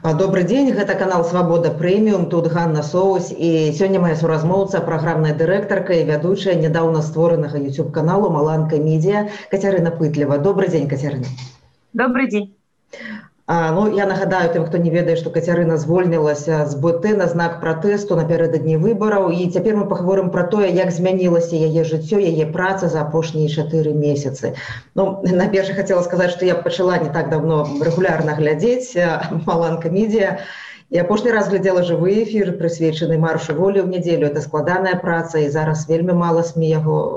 Добрый дзень, гэта канал Свабода Прэміум, тут Ганна Соус, і сёння моя суразмоўца, праграмная дырэктарка і вядучая нядаўна створанага YouTube-каналу Маланка Медіа Кацярына Пытлева. Добрый дзень, Кацярына. Добрый дзень. Я нагадаю тым, хто не ведае, што Кацярына звольнілася з БТ на знак пратэсту напярэдадні выбараў, і цяпер мы паговорым пра тое, як змянілася яе жыццё, яе праца за апошнія 4 месяцы. Найперш хацела сказаць, што я пачала не так давно рэгулярна глядзець Маланка Медіа, і апошні раз глядзела жывы эфір, прысвечаны маршу волі ў нядзелю. Это складаная праца, і зараз вельмі мала СМІ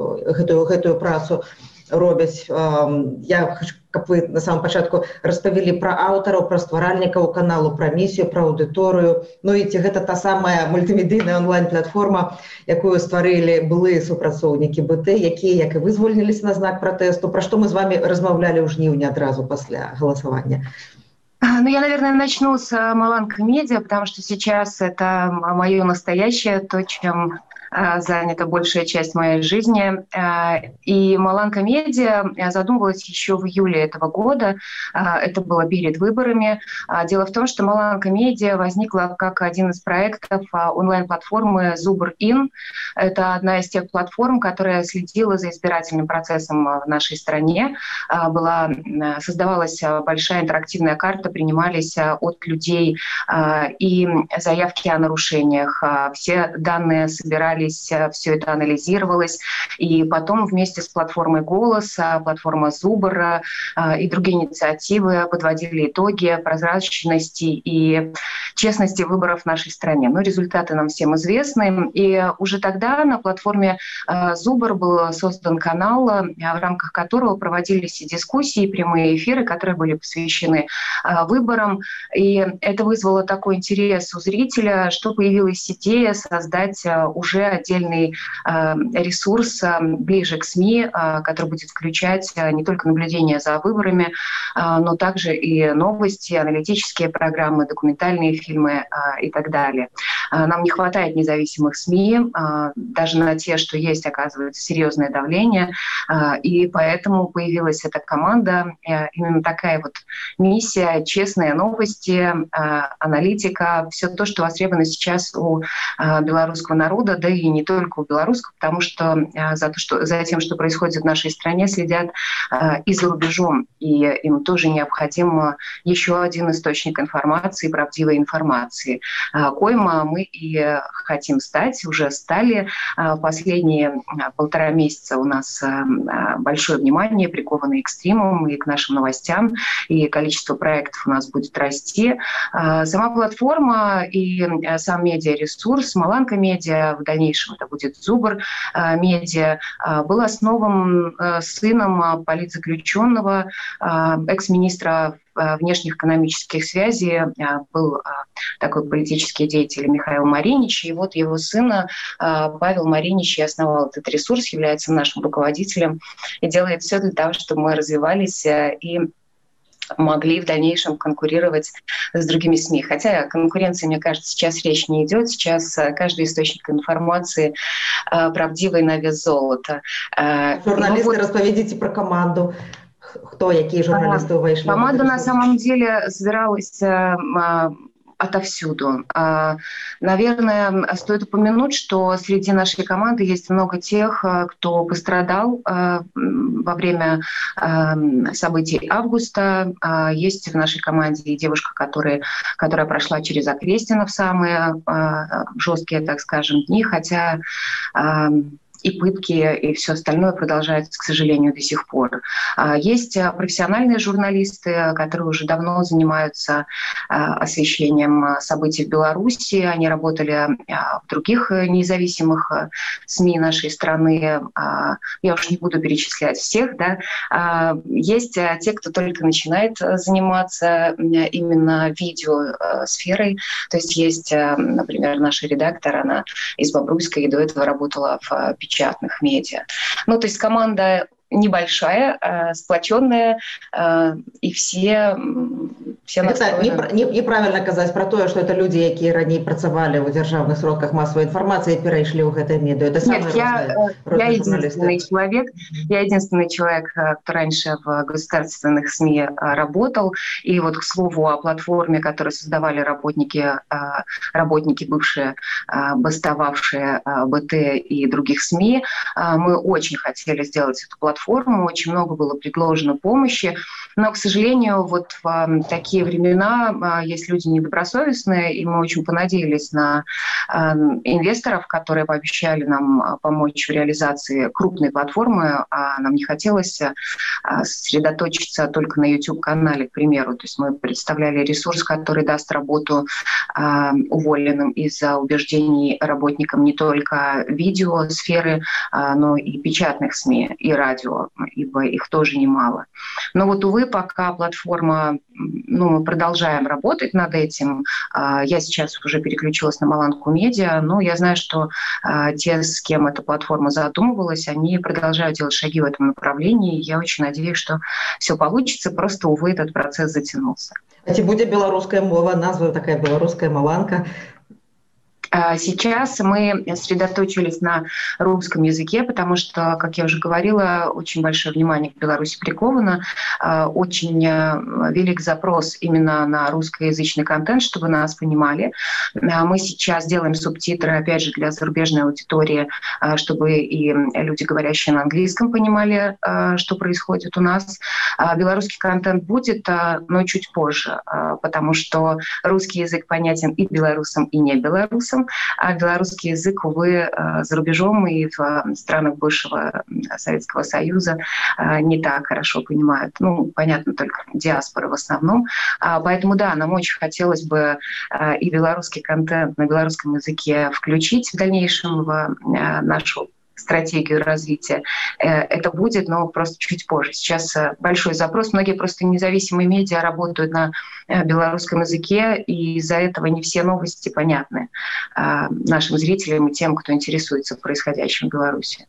гэтую працу робяць. Я хочу, каб вы на самом пачатку распавялі пра аўтараў, пра стваральнікаў каналу, пра місію, пра аўдыторыю. І ці гэта та самая мультымедыйная онлайн-платформа, якую стварылі былыя супрацоўнікі БТ, якія, як і вы, звольніліся на знак пратэсту, пра што мы з вами размаўлялі ў жніўні адразу пасля галасавання. Я, наверное, начну с Маланка Медиа, потому что сейчас это мое настоящее, то, чем занята большая часть моей жизни. И Маланка Медиа задумывалась еще в июле этого года. Это было перед выборами. Дело в том, что Маланка Медиа возникла как один из проектов онлайн-платформы Zubr.in. Это одна из тех платформ, которая следила за избирательным процессом в нашей стране. Создавалась большая интерактивная карта, принимались от людей и заявки о нарушениях. Все данные собирались, все это анализировалось, и потом вместе с платформой «Голос», платформа Zubr и другие инициативы подводили итоги прозрачности и честности выборов в нашей стране. Результаты нам всем известны, и уже тогда на платформе Zubr был создан канал, в рамках которого проводились и дискуссии, и прямые эфиры, которые были посвящены выборам, и это вызвало такой интерес у зрителя, что появилась идея создать уже отдельный ресурс ближе к СМИ, который будет включать не только наблюдение за выборами, но также и новости, аналитические программы, документальные фильмы и так далее. Нам не хватает независимых СМИ, даже на те, что есть, оказывается серьезное давление, и поэтому появилась эта команда, именно такая вот миссия, честные новости, аналитика, все то, что востребовано сейчас у белорусского народа, да и не только у белорусского, потому что за тем, что происходит в нашей стране, следят и за рубежом, и им тоже необходим еще один источник информации, правдивой информации, коим мы и хотим стать, уже стали. Последние 1,5 месяца у нас большое внимание приковано и к стримам, и к нашим новостям, и количество проектов у нас будет расти. Сама платформа и сам медиаресурс Маланка Медиа, в дальнейшем это будет Zubr Медиа, был основан сыном политзаключенного, экс-министра внешних экономических связей, был такой политический деятель Михаил Маринич, и вот его сын Павел Маринич и основал этот ресурс, является нашим руководителем и делает все для того, чтобы мы развивались и могли в дальнейшем конкурировать с другими СМИ. Хотя о конкуренции, мне кажется, сейчас речь не идет. Сейчас каждый источник информации правдивый на вес золота. Журналисты, распавядзіце про команду. Кто, какие журналисты вышли? Команда на самом деле собиралась отовсюду. Наверное, стоит упомянуть, что среди нашей команды есть много тех, кто пострадал во время событий августа. Есть в нашей команде и девушка, которая прошла через Окрестино в самые жесткие, так скажем, дни, хотя и пытки, и все остальное продолжается, к сожалению, до сих пор. Есть профессиональные журналисты, которые уже давно занимаются освещением событий в Беларуси. Они работали в других независимых СМИ нашей страны. Я уж не буду перечислять всех. Да? Есть те, кто только начинает заниматься именно видеосферой. То есть, например, наша редактор, она из Бобруйска и до этого работала в печатных медиа. То есть команда небольшая, сплоченная, и все все настроены. Неправильно казаць пра тое, што это людзі, якія раней працавалі ў дзяржаўных сродках масавай інфармацыі, перайшлі ў гэтае медыа. Это Нет, я единственный человек, кто раньше в государственных СМИ работал. И вот, к слову, о платформе, которую создавали работники бывшие, бастовавшие БТ и других СМИ, мы очень хотели сделать эту платформу, очень много было предложено помощи, но, к сожалению, вот в такие времена есть люди недобросовестные, и мы очень понадеялись на инвесторов, которые пообещали нам помочь в реализации крупной платформы, а нам не хотелось сосредоточиться только на YouTube-канале, к примеру. То есть мы представляли ресурс, который даст работу уволенным из-за убеждений работникам не только видеосферы, но и печатных СМИ, и радио, ибо их тоже немало. Но вот, увы, пока платформа, мы продолжаем работать над этим. Я сейчас уже переключилась на Маланку Медиа, но я знаю, что те, с кем эта платформа задумывалась, они продолжают делать шаги в этом направлении. Я очень надеюсь, что все получится, просто, увы, этот процесс затянулся. А ці будзе беларуская мова, назва такая беларуская Маланка? Сейчас мы сосредоточились на русском языке, потому что, как я уже говорила, очень большое внимание к Беларуси приковано, очень велик запрос именно на русскоязычный контент, чтобы нас понимали. Мы сейчас делаем субтитры, опять же, для зарубежной аудитории, чтобы и люди, говорящие на английском, понимали, что происходит у нас. Белорусский контент будет, но чуть позже, потому что русский язык понятен и белорусам, и не белорусам. А белорусский язык, увы, за рубежом и в странах бывшего Советского Союза не так хорошо понимают. Понятно, только диаспора в основном. Поэтому, да, нам очень хотелось бы и белорусский контент на белорусском языке включить в дальнейшем в нашу стратегию развития. Это будет, но просто чуть позже. Сейчас большой запрос. Многие просто независимые медиа работают на белорусском языке, и из-за этого не все новости понятны нашим зрителям и тем, кто интересуется происходящим в Беларуси.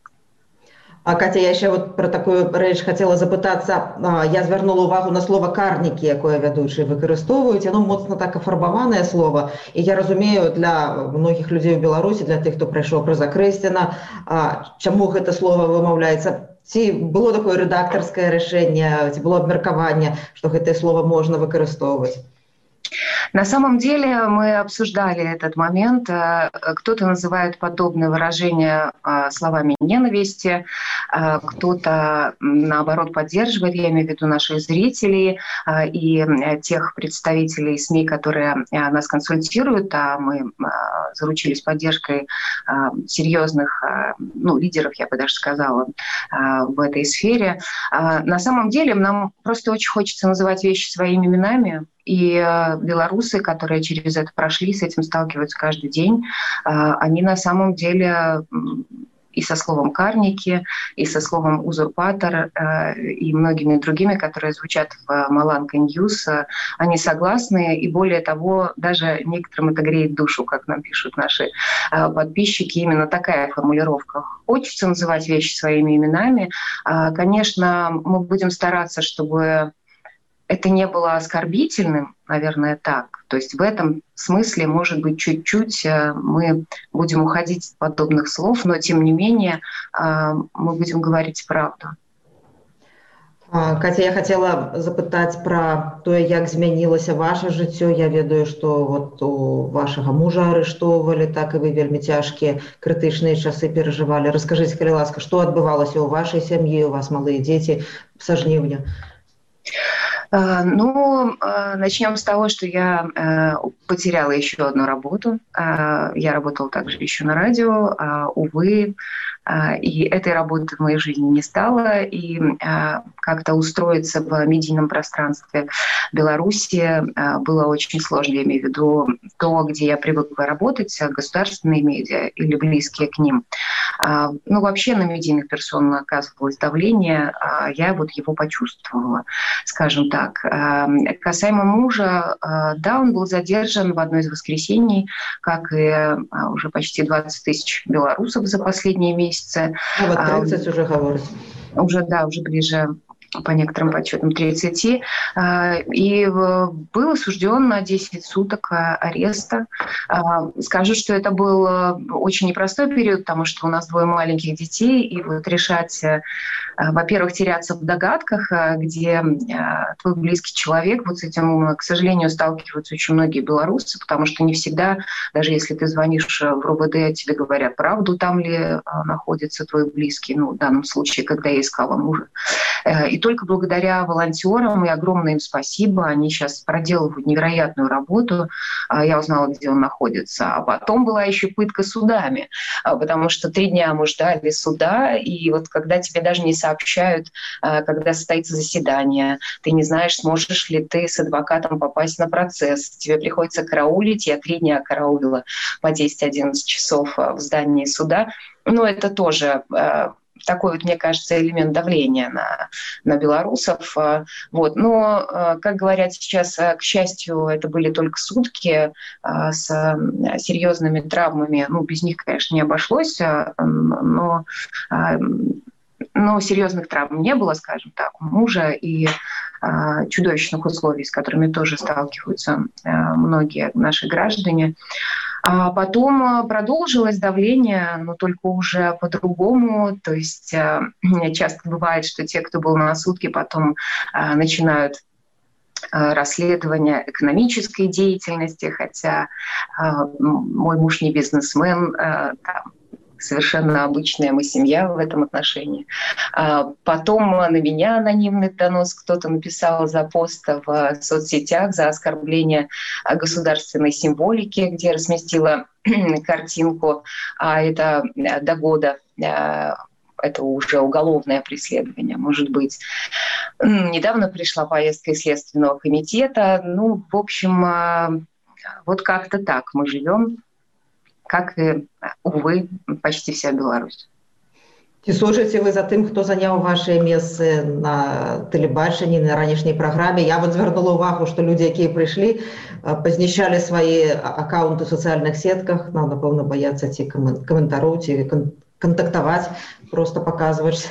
А Катя, я ще про таку річ хотіла запитатися. Я звернула увагу на слово «карніки», яке ведучі використовують. Воно моцно так офарбоване слово. І я розумію, для многих людей у Білорусі, для тих, хто прийшов про Закрестіна, чому це слово вимовляється. Ці було таке редакторське рішення, ці було обміркування, що це слово можна використовувати? На самом деле мы обсуждали этот момент. Кто-то называет подобные выражения словами ненависти, кто-то, наоборот, поддерживает, я имею в виду наших зрителей и тех представителей СМИ, которые нас консультируют, а мы заручились поддержкой серьезных лидеров, я бы даже сказала, в этой сфере. На самом деле нам просто очень хочется называть вещи своими именами, и белорусы, которые через это прошли, с этим сталкиваются каждый день, они на самом деле и со словом «карники», и со словом «узурпатор», и многими другими, которые звучат в Маланка Ньюс, они согласны, и более того, даже некоторым это греет душу, как нам пишут наши подписчики, именно такая формулировка. Хочется называть вещи своими именами. Конечно, мы будем стараться, чтобы это не было оскорбительным, наверное, так. То есть в этом смысле, может быть, чуть-чуть мы будем уходить от подобных слов, но тем не менее мы будем говорить правду. Катя, я хотела запытаць пра тое, як змянілася ваше жыццё. Я ведаю, што вот у вашага мужа арыштоўвалі, так і вы вельмі цяжкія крытычныя часы перажывалі. Раскажыце, калі ласка, што адбывалася ў вашай сям'і, у вас малыя дзеці са жніўня? Начнем с того, что я потеряла еще одну работу. Я работала также еще на радио, увы, и этой работы в моей жизни не стало. И как-то устроиться в медийном пространстве Беларуси было очень сложно. Я имею в виду то, где я привыкла работать, государственные медиа или близкие к ним. Вообще на медийных персон оказывалось давление, я вот его почувствовала, скажем так. Касаемо мужа, да, он был задержан в одно из воскресений, как и уже почти 20 тысяч белорусов за последние месяцы. 30 уже говорится. Уже ближе по некоторым подсчетам 30, и был осужден на 10 суток ареста. Скажу, что это был очень непростой период, потому что у нас 2 маленьких детей, и вот решать, во-первых, теряться в догадках, где твой близкий человек, вот с этим, к сожалению, сталкиваются очень многие белорусы, потому что не всегда, даже если ты звонишь в РОВД, тебе говорят правду, там ли находится твой близкий, ну, в данном случае, когда я искала мужа. И только благодаря волонтерам, и огромное им спасибо, они сейчас проделывают невероятную работу. Я узнала, где он находится. А потом была еще пытка судами, потому что 3 дня мы ждали суда, и вот когда тебе даже не сообщают, когда состоится заседание, ты не знаешь, сможешь ли ты с адвокатом попасть на процесс, тебе приходится караулить. Я 3 дня караулила по 10-11 часов в здании суда. Ну, это тоже такой, вот, мне кажется, элемент давления на белорусов. Вот. Но, как говорят сейчас, к счастью, это были только сутки с серьезными травмами. Ну, без них, конечно, не обошлось, но серьезных травм не было, скажем так, у мужа, и чудовищных условий, с которыми тоже сталкиваются многие наши граждане. А потом продолжилось давление, но только уже по-другому. То есть часто бывает, что те, кто был на сутки, потом начинают расследование экономической деятельности, хотя мой муж не бизнесмен, совершенно обычная мы семья в этом отношении. Потом на меня анонимный донос кто-то написал за пост в соцсетях, за оскорбление государственной символики, где разместила картинку, а это до года. Это уже уголовное преследование, может быть. Недавно пришла повестка из Следственного комитета. Ну, в общем, вот как-то так мы живем, как и, увы, почти вся Беларусь. Ці сочыце вы за тым, хто заняў вашыя месцы на тэлебачанні, на ранішняй праграме? Я вот звярнула ўвагу, што людзі, якія прыйшлі, пазнішчалі свае акаунты ў сацыяльных сетках, напэўна, баяцца ці каментароў, ці кантактаваць, просто паказваць.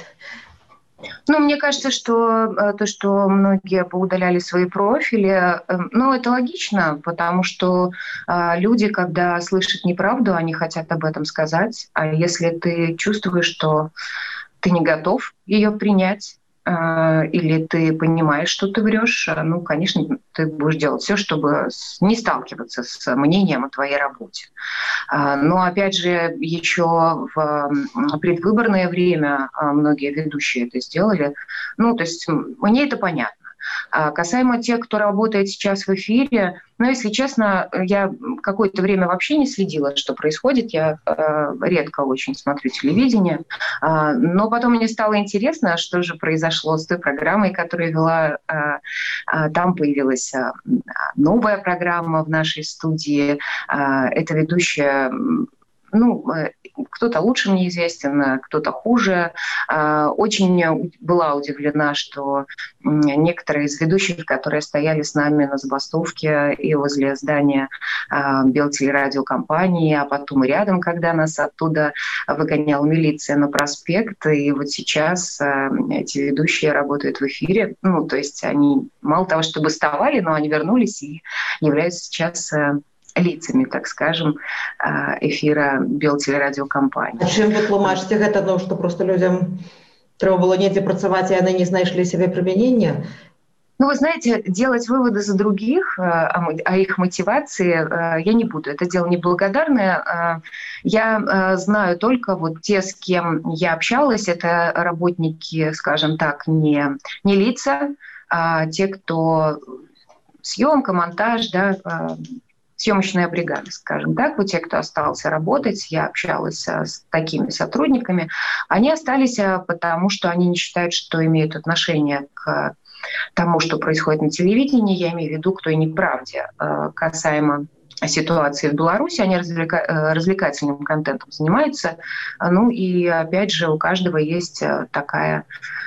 Ну, мне кажется, что то, что многие поудаляли свои профили, ну, это логично, потому что люди, когда слышат неправду, они хотят об этом сказать. А если ты чувствуешь, что ты не готов ее принять, или ты понимаешь, что ты врешь, ну, конечно, ты будешь делать все, чтобы не сталкиваться с мнением о твоей работе. Но, опять же, еще в предвыборное время многие ведущие это сделали. Ну, то есть мне это понятно. Касаемо тех, кто работает сейчас в эфире, ну, если честно, я какое-то время вообще не следила, что происходит. Я редко очень смотрю телевидение. Но потом мне стало интересно, что же произошло с той программой, которую вела. Там появилась новая программа в нашей студии. Эта ведущая... Ну, кто-то лучше мне известен, кто-то хуже. Очень была удивлена, что некоторые из ведущих, которые стояли с нами на забастовке и возле здания Белтелерадиокомпании, а потом и рядом, когда нас оттуда выгоняла милиция на проспект, и вот сейчас эти ведущие работают в эфире. Ну, то есть они мало того, что бастовали, но они вернулись и являются сейчас... лицами, так скажем, эфира Белтелерадиокомпании. А чым вы тлумачыце гэта, ну, што просто людям трэба было недзе працаваць, і яны не знайшлі себе применения? Ну, вы знаете, делать выводы за других о их мотивации я не буду. Это дело неблагодарное. Я знаю только вот те, с кем я общалась, это работники, скажем так, не лица, а те, кто съемка, монтаж, да, съемочная бригада, скажем так, вот те, кто остался работать, я общалась с такими сотрудниками, они остались потому, что они не считают, что имеют отношение к тому, что происходит на телевидении, я имею в виду к той неправде касаемо ситуации в Беларуси, они развлекательным контентом занимаются, ну и опять же у каждого есть такая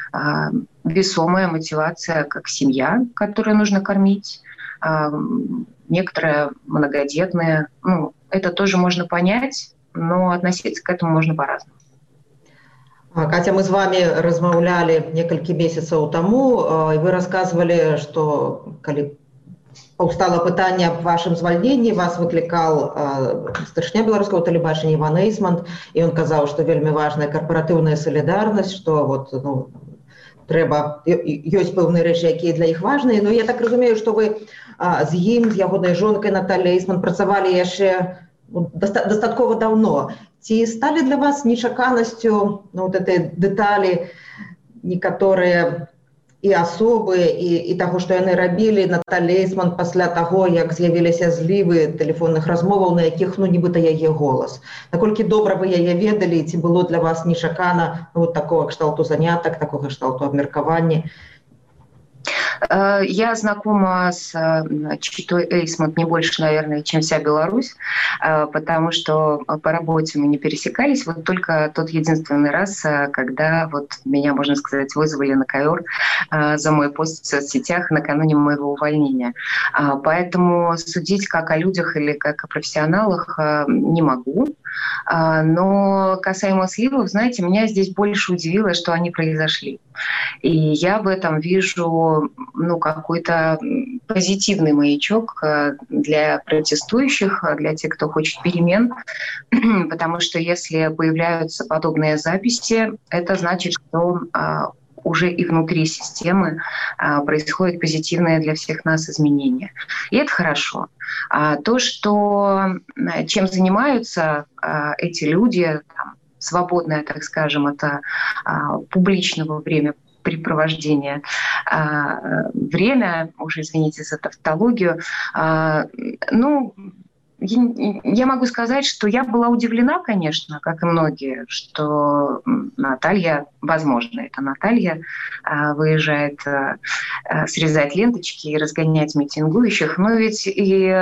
весомая мотивация, как семья, которую нужно кормить, некоторые многодетные. Ну, это тоже можно понять, но относиться к этому можно по-разному. Катя, мы с вами размаўлялі некалькі месяцаў таму, і вы рассказывали, что калі паўстала пытанне аб вашым звальненні, вас выклікаў старшыня беларускага тэлебачання Іван Эйсмант, і ён казаў, што вельмі важная карпаратыўная салідарнасць, што вот, трэба, ёсць пэўныя рэчы, якія для іх важныя. Ну, я так разумею, што вы з ім, з ягонай жонкай Натальяй Эйсман працавалі яшчэ дастаткова даўно. Ці сталі для вас нечаканасцю вот этой дэталі некаторыя і асобы, і таго, што яны рабілі, Наталья Эйсман пасля таго, як з'явіліся злівы тэлефонных размоваў, на якіх, нібыта яе голас. Наколькі добра вы яе ведалі, ці было для вас нечакана вот такого кшталту занятак, такога кшталту абмеркавання? Я знакома с читой Эйсмонт не больше, наверное, чем вся Беларусь, потому что по работе мы не пересекались. Вот только тот единственный раз, когда вот меня, можно сказать, вызвали на ковер за мой пост в соцсетях накануне моего увольнения. Поэтому судить как о людях или как о профессионалах не могу. Но касаемо сливов, знаете, меня здесь больше удивило, что они произошли. И я в этом вижу какой-то позитивный маячок для протестующих, для тех, кто хочет перемен, потому что если появляются подобные записи, это значит, что уже и внутри системы происходит позитивное для всех нас изменение. И это хорошо. То, чем занимаются эти люди, свободное, так скажем, это публичного времяпрепровождения, время, уже извините за тавтологию, я могу сказать, что я была удивлена, конечно, как и многие, что Наталья, возможно, это Наталья, выезжает срезать ленточки и разгонять митингующих, но ведь и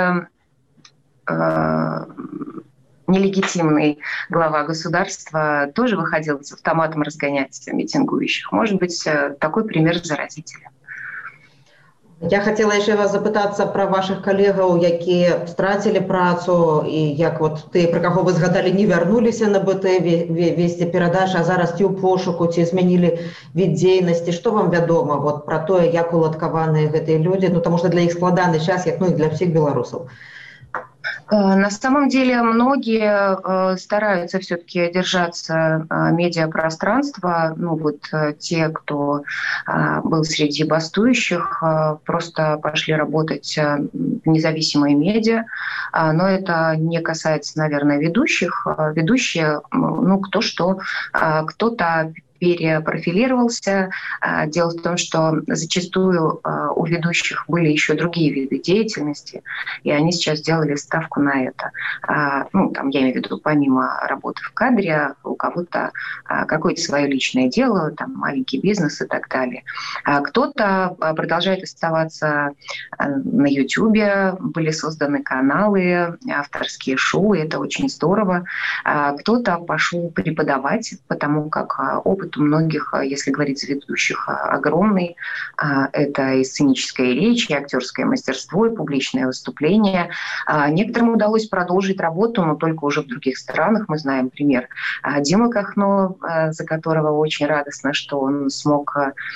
нелегитимный глава государства тоже выходил с автоматом разгонять митингующих. Может быть, такой пример заразителен. Я хотела яшчэ вас запытацца пра вашых калегаў, якія страцілі працу, і як вот ты, пра каго вы згадалі, не вярнуліся на БТ весці перадачы, а зараз ці ў пошуку, ці змянілі від дзейнасці. Што вам вядома вот пра тое, як уладкаваныя гэтыя людзі, таму што для іх складаны час, як і для всех беларусаў? На самом деле многие стараются все-таки держаться медиапространства. Те, кто был среди бастующих, просто пошли работать в независимые медиа. Но это не касается, наверное, ведущих. Ведущие, кто что, кто-то перепрофилировался. Дело в том, что зачастую у ведущих были еще другие виды деятельности, и они сейчас сделали ставку на это. Я имею в виду, помимо работы в кадре, у кого-то какое-то свое личное дело, маленький бизнес и так далее. Кто-то продолжает оставаться на Ютубе, были созданы каналы, авторские шоу, и это очень здорово. Кто-то пошел преподавать, потому как опыт у многих, если говорить о ведущих, огромный. Это и сценическая речь, и актерское мастерство, и публичное выступление. Некоторым удалось продолжить работу, но только уже в других странах. Мы знаем пример Димы Кахно, за которого очень радостно, что он смог,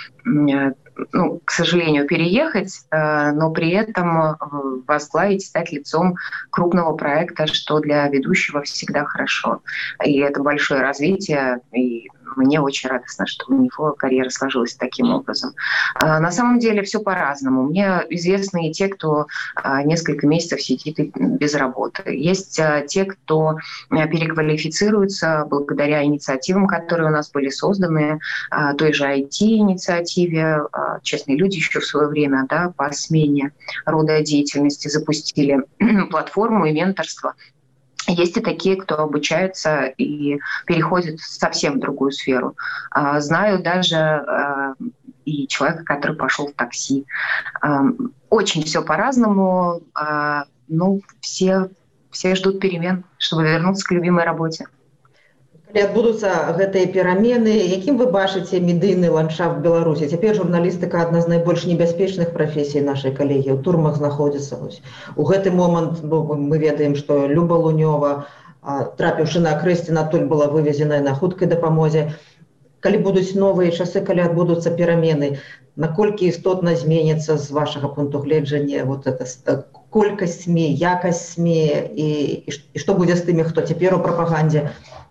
к сожалению, переехать, но при этом возглавить, стать лицом крупного проекта, что для ведущего всегда хорошо. И это большое развитие, и мне очень радостно, что у него карьера сложилась таким образом. На самом деле все по-разному. Мне известны и те, кто несколько месяцев сидит без работы. Есть те, кто переквалифицируется благодаря инициативам, которые у нас были созданы, той же IT-инициативе. Честные люди еще в свое время по смене рода деятельности запустили платформу и менторство. Есть и такие, кто обучается и переходит совсем в другую сферу. Знаю даже и человека, который пошел в такси. Очень все по-разному. Все ждут перемен, чтобы вернуться к любимой работе. Калі адбудуцца гэтыя перамены, якім вы бачыце медыйны ландшафт Беларусі? Цяпер журналістыка адна з найбольш небяспечных прафесій нашай калегі, ў турмах знаходзіцца. У гэты момант мы ведаем, што Люба Лунёва, трапіўшы на Акрэсціна, адтуль была вывезеная на хуткай дапамозе. калі будуць новыя часы, калі адбудуцца перамены, наколькі істотна зменіцца з вашага пункту гледжання вот это колькасць СМІ, якасць СМІ і што будзе з тымі, хто цяпер у прапагандзе?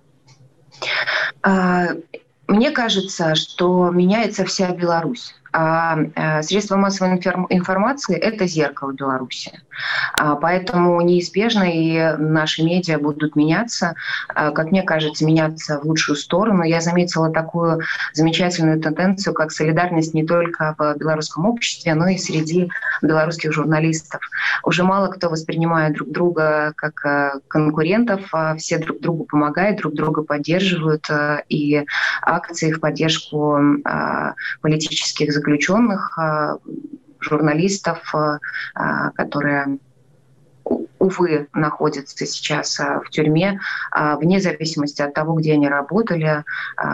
Мне кажется, что меняется вся Беларусь. Средства массовой информации – это зеркало Беларуси. Поэтому неизбежно и наши медиа будут меняться, как мне кажется, меняться в лучшую сторону. Я заметила такую замечательную тенденцию, как солидарность не только в белорусском обществе, но и среди белорусских журналистов. Уже мало кто воспринимает друг друга как конкурентов, все друг другу помогают, друг друга поддерживают, и акции в поддержку политических заключенных, журналистов, которые, увы, находятся сейчас в тюрьме, вне зависимости от того, где они работали.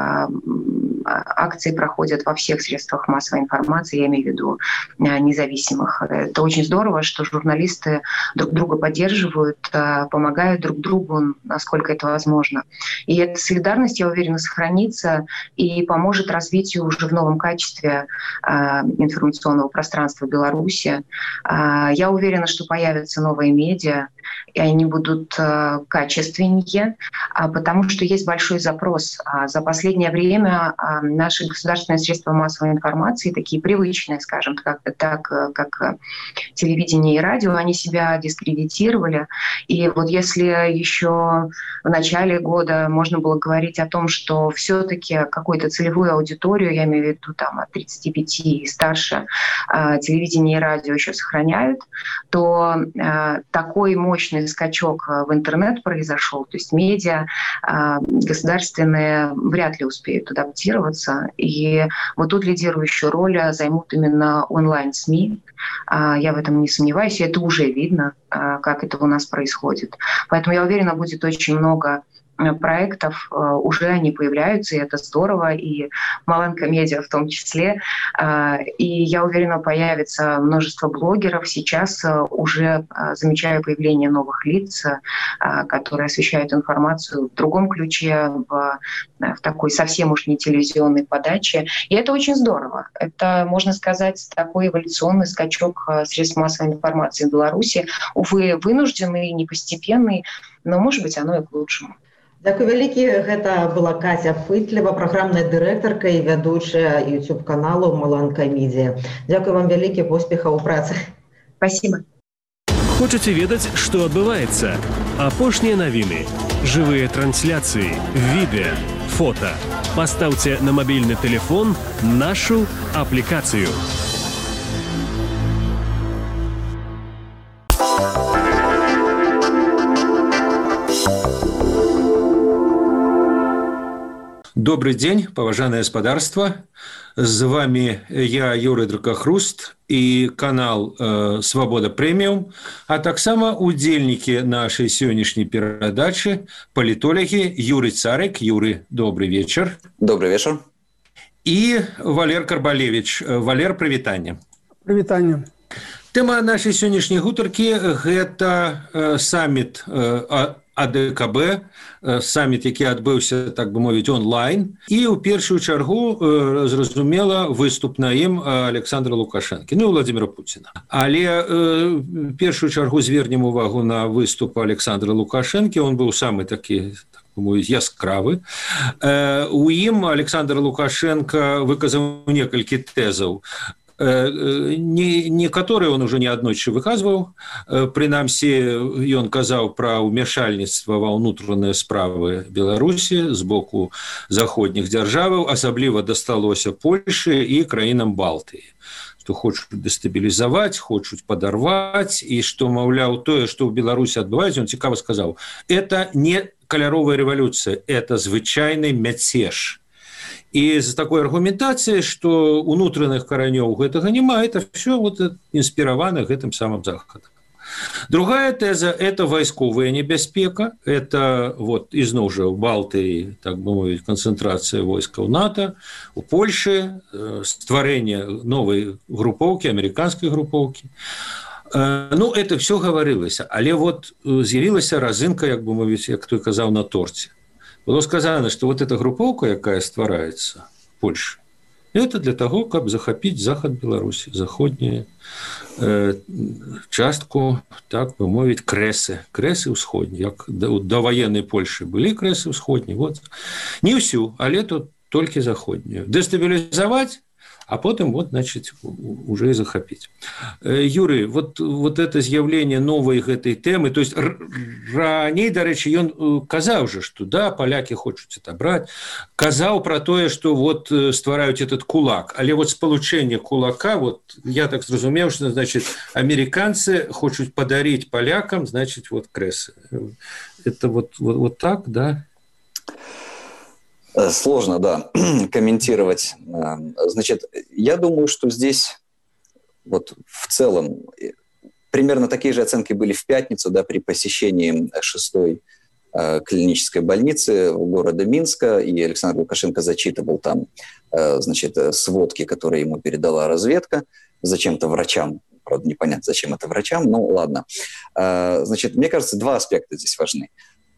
Акции проходят во всех средствах массовой информации, я имею в виду независимых. Это очень здорово, что журналисты друг друга поддерживают, помогают друг другу, насколько это возможно. И эта солидарность, я уверена, сохранится и поможет развитию уже в новом качестве информационного пространства Беларуси. Я уверена, что появятся новые медиа, и они будут качественнее, потому что есть большой запрос. За последнее время наши государственные средства массовой информации, такие привычные, скажем так, как телевидение и радио, они себя дискредитировали. И вот если еще в начале года можно было говорить о том, что все-таки какую-то целевую аудиторию, я имею в виду там, от 35 и старше, телевидение и радио еще сохраняют, то такой мощный скачок в интернет произошел. То есть медиа государственные вряд ли успеют адаптироваться. И вот тут лидирующую роль займут именно онлайн-СМИ. Я в этом не сомневаюсь, и это уже видно, как это у нас происходит. Поэтому я уверена, будет очень много проектов, уже они появляются, и это здорово, и Маланка Медиа в том числе. И я уверена, появится множество блогеров. Сейчас уже замечаю появление новых лиц, которые освещают информацию в другом ключе, в такой совсем уж не телевизионной подаче. И это очень здорово. Это, можно сказать, такой эволюционный скачок средств массовой информации в Беларуси. Увы, вынужденный, непостепенный, но, может быть, оно и к лучшему. Дякую вялікі. Гэта была Катя Пытлева, праграмная дырэктарка і вядучая YouTube-каналу Маланка Медиа. Дякую вам вялікі, поспехаў у працы. Спасибо. Хочаце ведаць, што адбываецца? Апошнія навіны, жывыя трансляцыі, відэа, фота. Пастаўце на мабільны тэлефон нашу аплікацыю. Добрый день, поважанное господарство. С вами я, Юрий Дракохруст, и канал «Свобода Премиум», а таксама удзельники нашей сегодняшней передачи политологи Юрий Царик. Юрий, добрый вечер. Добрый вечер. И Валер Карбалевич. Валер, привитание. Привитание. Тема нашей сегодняшней гутаркі – гэта саммит АДКБ, саммит, які адбыўся, так бы мовіць, онлайн, і ў першую чаргу, зразумела, выступ на ім Александра Лукашэнкі, ну і Владимира Путина. Але першую чаргу звернем увагу на выступ Александра Лукашэнкі, он быў самы такі, так бы мовіць, яскравы. У ім Александр Лукашенко выказаў некалькі тэзаў, некаторыя он уже неаднойчы выказваў. Прынамсі, ён казаў пра ўмяшальніцтва ва ўнутраныя справы Беларусі з боку заходніх дзяржаваў, асабліва дасталося Польшы і краінам Балтыі, што хочуць дэстабілізаваць, хочуць падарваць, і што, маўляў, тое, што ў Беларусі адбываецца, он цікава сказаў, это не каляровая рэвалюцыя, это звычайны мяцеж. И з такой аргументацией, что унутраных каранёў гэтага няма, это все вот инспировано гэтым самым Заходом. Другая теза – это вайсковая небяспека, это вот изноў жа ў Балтыі, так бы мовіць, концентрация войскаў НАТО, у Польши стварэнне новой группоўкі, американской группоўкі. Ну, это все говорилось, але вот з'явілася разынка, як бы мовіць, як той казаў, на торце. было сказано, што вот эта групоўка, якая ствараецца Польша, это для таго, каб захапіць захад Беларусі, заходнюю частку, так бы мовіць, крэсы ўсходнія. Як да ваеннай Польшы былі крэсы ўсходнія, вот. Не ўсю, але тут толькі заходнюю. Дэстабілізаваць, а потым, вот, значит, уже и захапіць. Юрий, вот это з'яўленне новой гэтай тэмы, то есть раней, дарэчы, ён казаў же, что да, поляки хочуць отобрать, казаў про тое, что вот ствараюць этот кулак, але вот спалучэнне кулака, вот я так зразумеў, что, значит, американцы хочуць падарыць полякам, значит, вот крэсы. Это вот так, да? Сложно, да, комментировать. Значит, я думаю, что здесь вот в целом примерно такие же оценки были в пятницу, да, при посещении 6-й клинической больницы города Минска, и Александр Лукашенко зачитывал там, значит, сводки, которые ему передала разведка, зачем-то врачам. Правда, непонятно, зачем это врачам, но ладно. Значит, мне кажется, два аспекта здесь важны.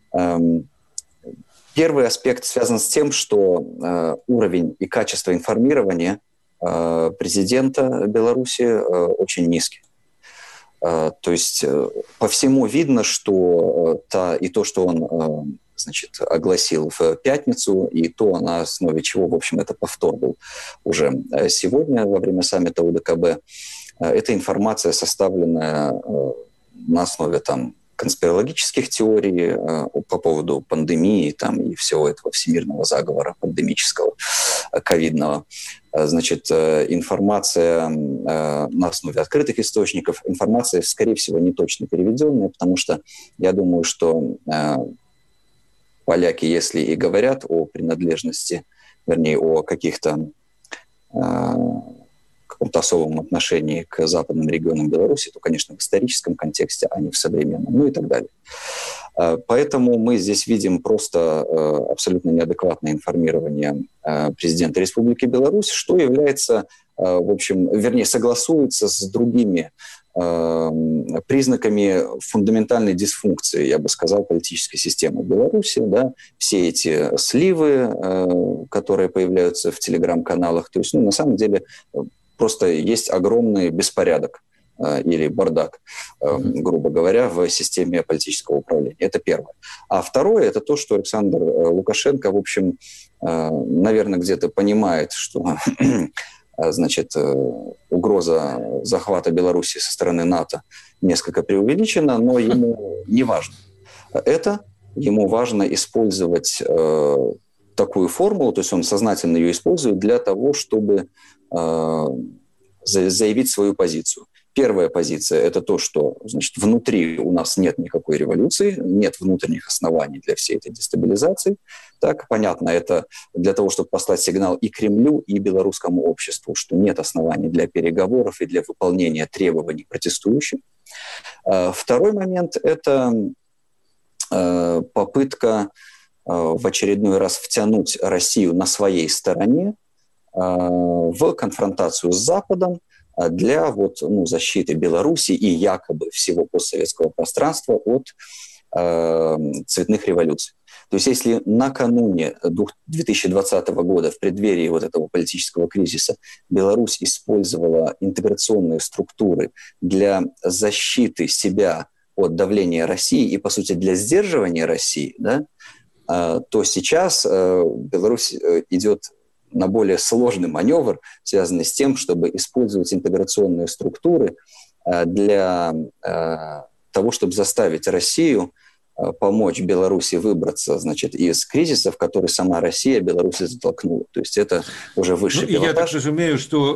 Первый аспект связан с тем, что уровень и качество информирования президента Беларуси очень низкий. То есть по всему видно, что то, что он, значит, огласил в пятницу, и то, на основе чего, в общем, это повтор был уже сегодня во время саммита УДКБ, это информация, составленная на основе там конспирологических теорий по поводу пандемии там, и всего этого всемирного заговора пандемического, ковидного. Значит, информация на основе открытых источников, информация, скорее всего, не точно переведенная, потому что я думаю, что поляки, если и говорят о принадлежности, вернее, о каких-то каком-то особом отношении к западным регионам Беларуси, то, конечно, в историческом контексте, а не в современном, ну и так далее. Поэтому мы здесь видим просто абсолютно неадекватное информирование президента Республики Беларусь, что является, в общем, вернее, согласуется с другими признаками фундаментальной дисфункции, я бы сказал, политической системы Беларуси. Да? Все эти сливы, которые появляются в телеграм-каналах, то есть, ну, на самом деле, просто есть огромный беспорядок или бардак, грубо говоря, в системе политического управления. Это первое. А второе – это то, что Александр Лукашенко, в общем, наверное, где-то понимает, что значит, угроза захвата Беларуси со стороны НАТО несколько преувеличена, но ему не важно это. Ему важно использовать такую формулу, то есть он сознательно ее использует для того, чтобы заявить свою позицию. Первая позиция – это то, что, значит, внутри у нас нет никакой революции, нет внутренних оснований для всей этой дестабилизации. Так, понятно, это для того, чтобы послать сигнал и Кремлю, и белорусскому обществу, что нет оснований для переговоров и для выполнения требований протестующих. Второй момент – это попытка в очередной раз втянуть Россию на своей стороне в конфронтацию с Западом для защиты Беларуси и якобы всего постсоветского пространства от цветных революций. То есть если накануне 2020 года, в преддверии вот этого политического кризиса, Беларусь использовала интеграционные структуры для защиты себя от давления России и, по сути, для сдерживания России, да, то сейчас Беларусь идет на более сложный маневр, связанный с тем, чтобы использовать интеграционные структуры для того, чтобы заставить Россию помочь Беларуси выбраться, значит, из кризиса, в который сама Россия Беларусь затолкнула. То есть это уже высший пилотаж. Я так разумею, что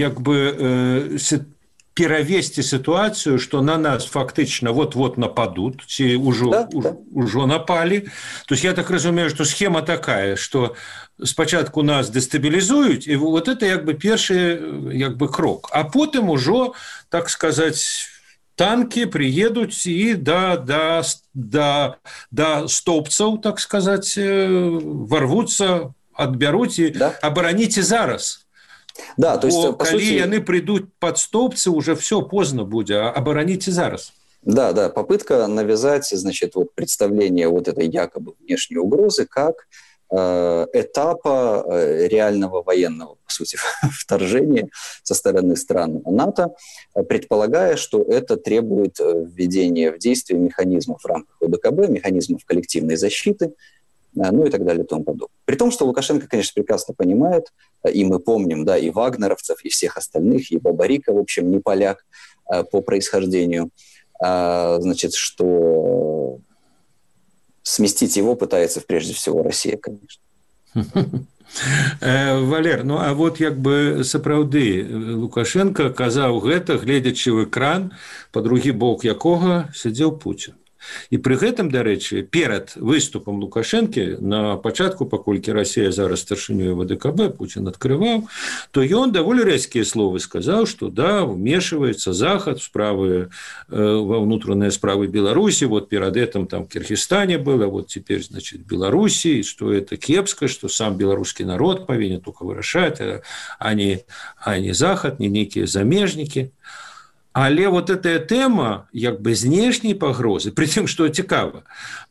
перавесці ситуацию, что на нас фактично вот-вот нападут, ці уже напали. То есть я так разумею, что схема такая, что спочатку нас дестабилизуют, и вот это першы крок. А потом уже, так сказать, танки приедут и до столбцев, так сказать, ворвутся, отберут и обороните зараз. Да, то есть, калі яны придут под столбцы, уже все поздно будет, обороните зараз. Да, попытка навязать, значит, вот представление вот этой якобы внешней угрозы как этапа реального военного, по сути, вторжения со стороны стран НАТО, предполагая, что это требует введения в действие механизмов в рамках ОДКБ, механизмов коллективной защиты, ну и так далее и тому подобное. При том, что Лукашенко, конечно, прекрасно понимает, и мы помним, да, и вагнеровцев, и всех остальных, и Бабарика, в общем, не поляк по происхождению, значит, что сместить его пытается прежде всего Россия, конечно. Валер, ну а вот як бы сапраўды Лукашенко казаў гэта, гледзячы ў экран, па другі бок якога сядзеў Путін. І пры гэтым, дарэчы, перад выступам Лукашэнкі на пачатку, паколькі Расія зараз старшынёй ВДКБ, Путін адкрываў, то ён даволі рэзкія словы сказаў, што да, вмешивается Захад в справы, во внутренние справы Беларуси, вот перед этим там в Киргизстане было, вот теперь, значит, в Беларуси, что это кепско, что сам белорусский народ повинен только вырашать, а не Захад, не некие замежники. Але вот эта тема як бы знешняй пагрозы, притым што цікава,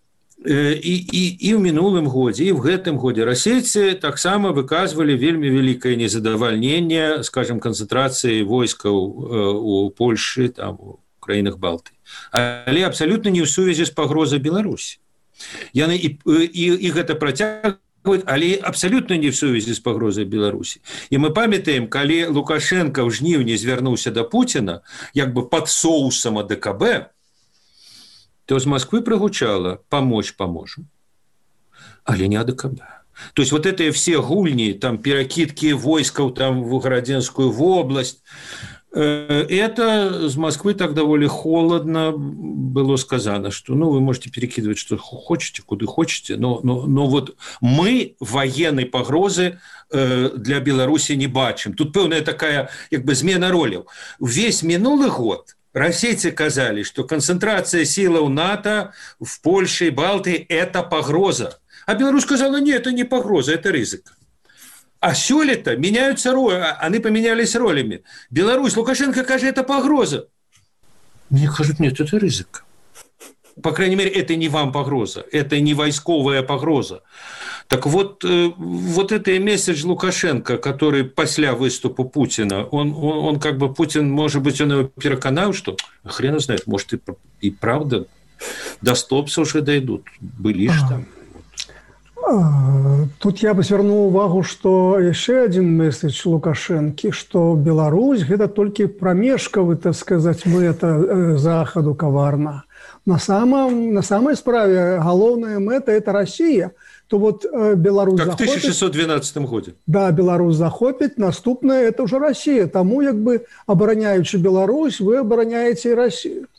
і ў мінулым годзе, і ў гэтым годзе расейцы таксама выказвалі вельмі вялікае незадавальненне, скажем, канцэнтрацыі войскаў у Польшы, там, у краінах Балтыі. Але абсалютна не ў сувязі з пагрозай Беларусі. Яны і гэта працягваюць, але абсалютна не в сувязі з пагрозай Беларусі. І мы памятаем, калі Лукашенко ў жніўні звярнуўся да Пуціна, як бы пад соусам АДКБ, то з Москвы прагучала «помочь поможем», але не АДКБ. То есть вот это все гульни, там, перекидки войсков там, в Городенскую в область, это с Москвы так довольно холодно было сказано, что ну, вы можете перекидывать, что хотите, куда хотите, но вот мы военной погрозы для Беларуси не бачим. Тут певная такая как бы змена роли. Весь минулый год расейцы казали, что концентрация сил НАТО в Польше и Балтии – это погроза. А Беларусь сказала, нет, это не погроза, это ризик. А сёлета меняются роли, они поменялись ролями. Беларусь, Лукашенко кажет, это погроза. Мне кажут, нет, это ризик. По крайней мере, это не вам погроза, это не войсковая погроза. Так вот, вот это месседж Лукашенко, который после выступа Путина, он как бы, Путин, может быть, он его переконал, что хрен знает, может, и правда до Стопса уже дойдут. Были же там. Тут я бы звярнуў увагу, што яшчэ адзін месседж Лукашэнкі, што Беларусь гэта толькі прамежкавы, так сказаць, мэта захаду каварна. На самой справе галоўная мэта это Россия. То вот Беларусь как захопит, в 1612 году. Да, Беларусь захопит, наступное это уже Россия. Тому як бы обороняючи Беларусь, вы обороняете и Россию.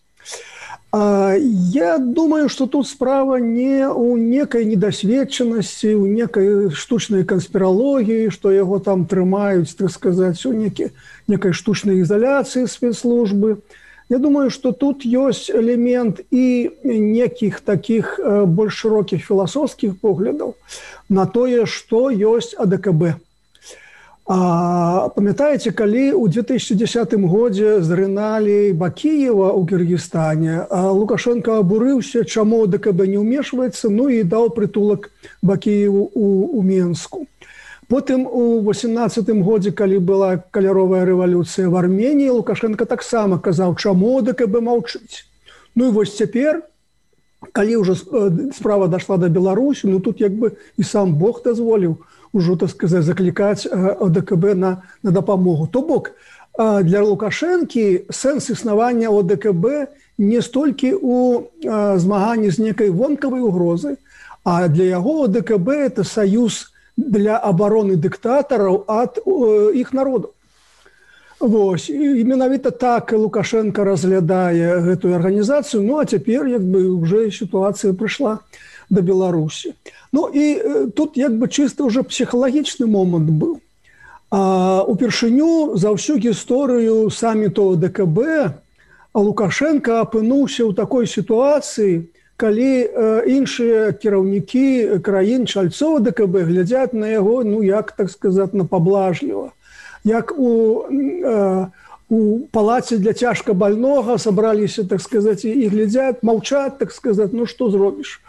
Я думаю, что тут справа не у некой недосведченности, у некой штучной конспирологии, что его там трымаюць, так сказать, у некой штучной изоляции спецслужбы. Я думаю, что тут есть элемент и неких таких больш широких философских поглядов на тое, что есть АДКБ. Памятаеце, калі ў 2010 годзе зрыналі Бакіева ў Кіргізстане, Лукашенко абурыўся, чаму АДКБ не ўмешваецца, ну і даў прытулак Бакіеву у Менску. Потым у 2018 годзе, калі была каляровая рэвалюцыя в Армении, Лукашенко таксама казаў, чаму АДКБ маўчыць. Ну і вось цяпер, калі ўжо справа дашла до Беларусі, ну тут як бы і сам Бог дазволіў ужо, так сказать, закликать ОДКБ на допомогу. То бок, для Лукашенки сенс існавання ОДКБ не столькі у змаганні з некай вонкавай угрозы, а для яго ОДКБ это союз для обороны диктаторов от их народов. Вось. І менавіта так Лукашенко разглядае гэтую арганізацыю, ну а цяпер як бы уже ситуация пришла до Беларусі. Ну і тут як бы чисто уже психалагічны момант быў. Упершыню за всю гісторыю самміту ОДКБ Лукашенко апынуўся ў такой сітуацыі, калі іншыя кіраўнікі краін чальцоў ОДКБ глядзяць на яго, ну як, так сказать, на паблажліва. Як у у палаце для цяжка больнога, сабраліся, так сказаць, і глядзяць, маўчаць, так сказаць, ну што зробіш.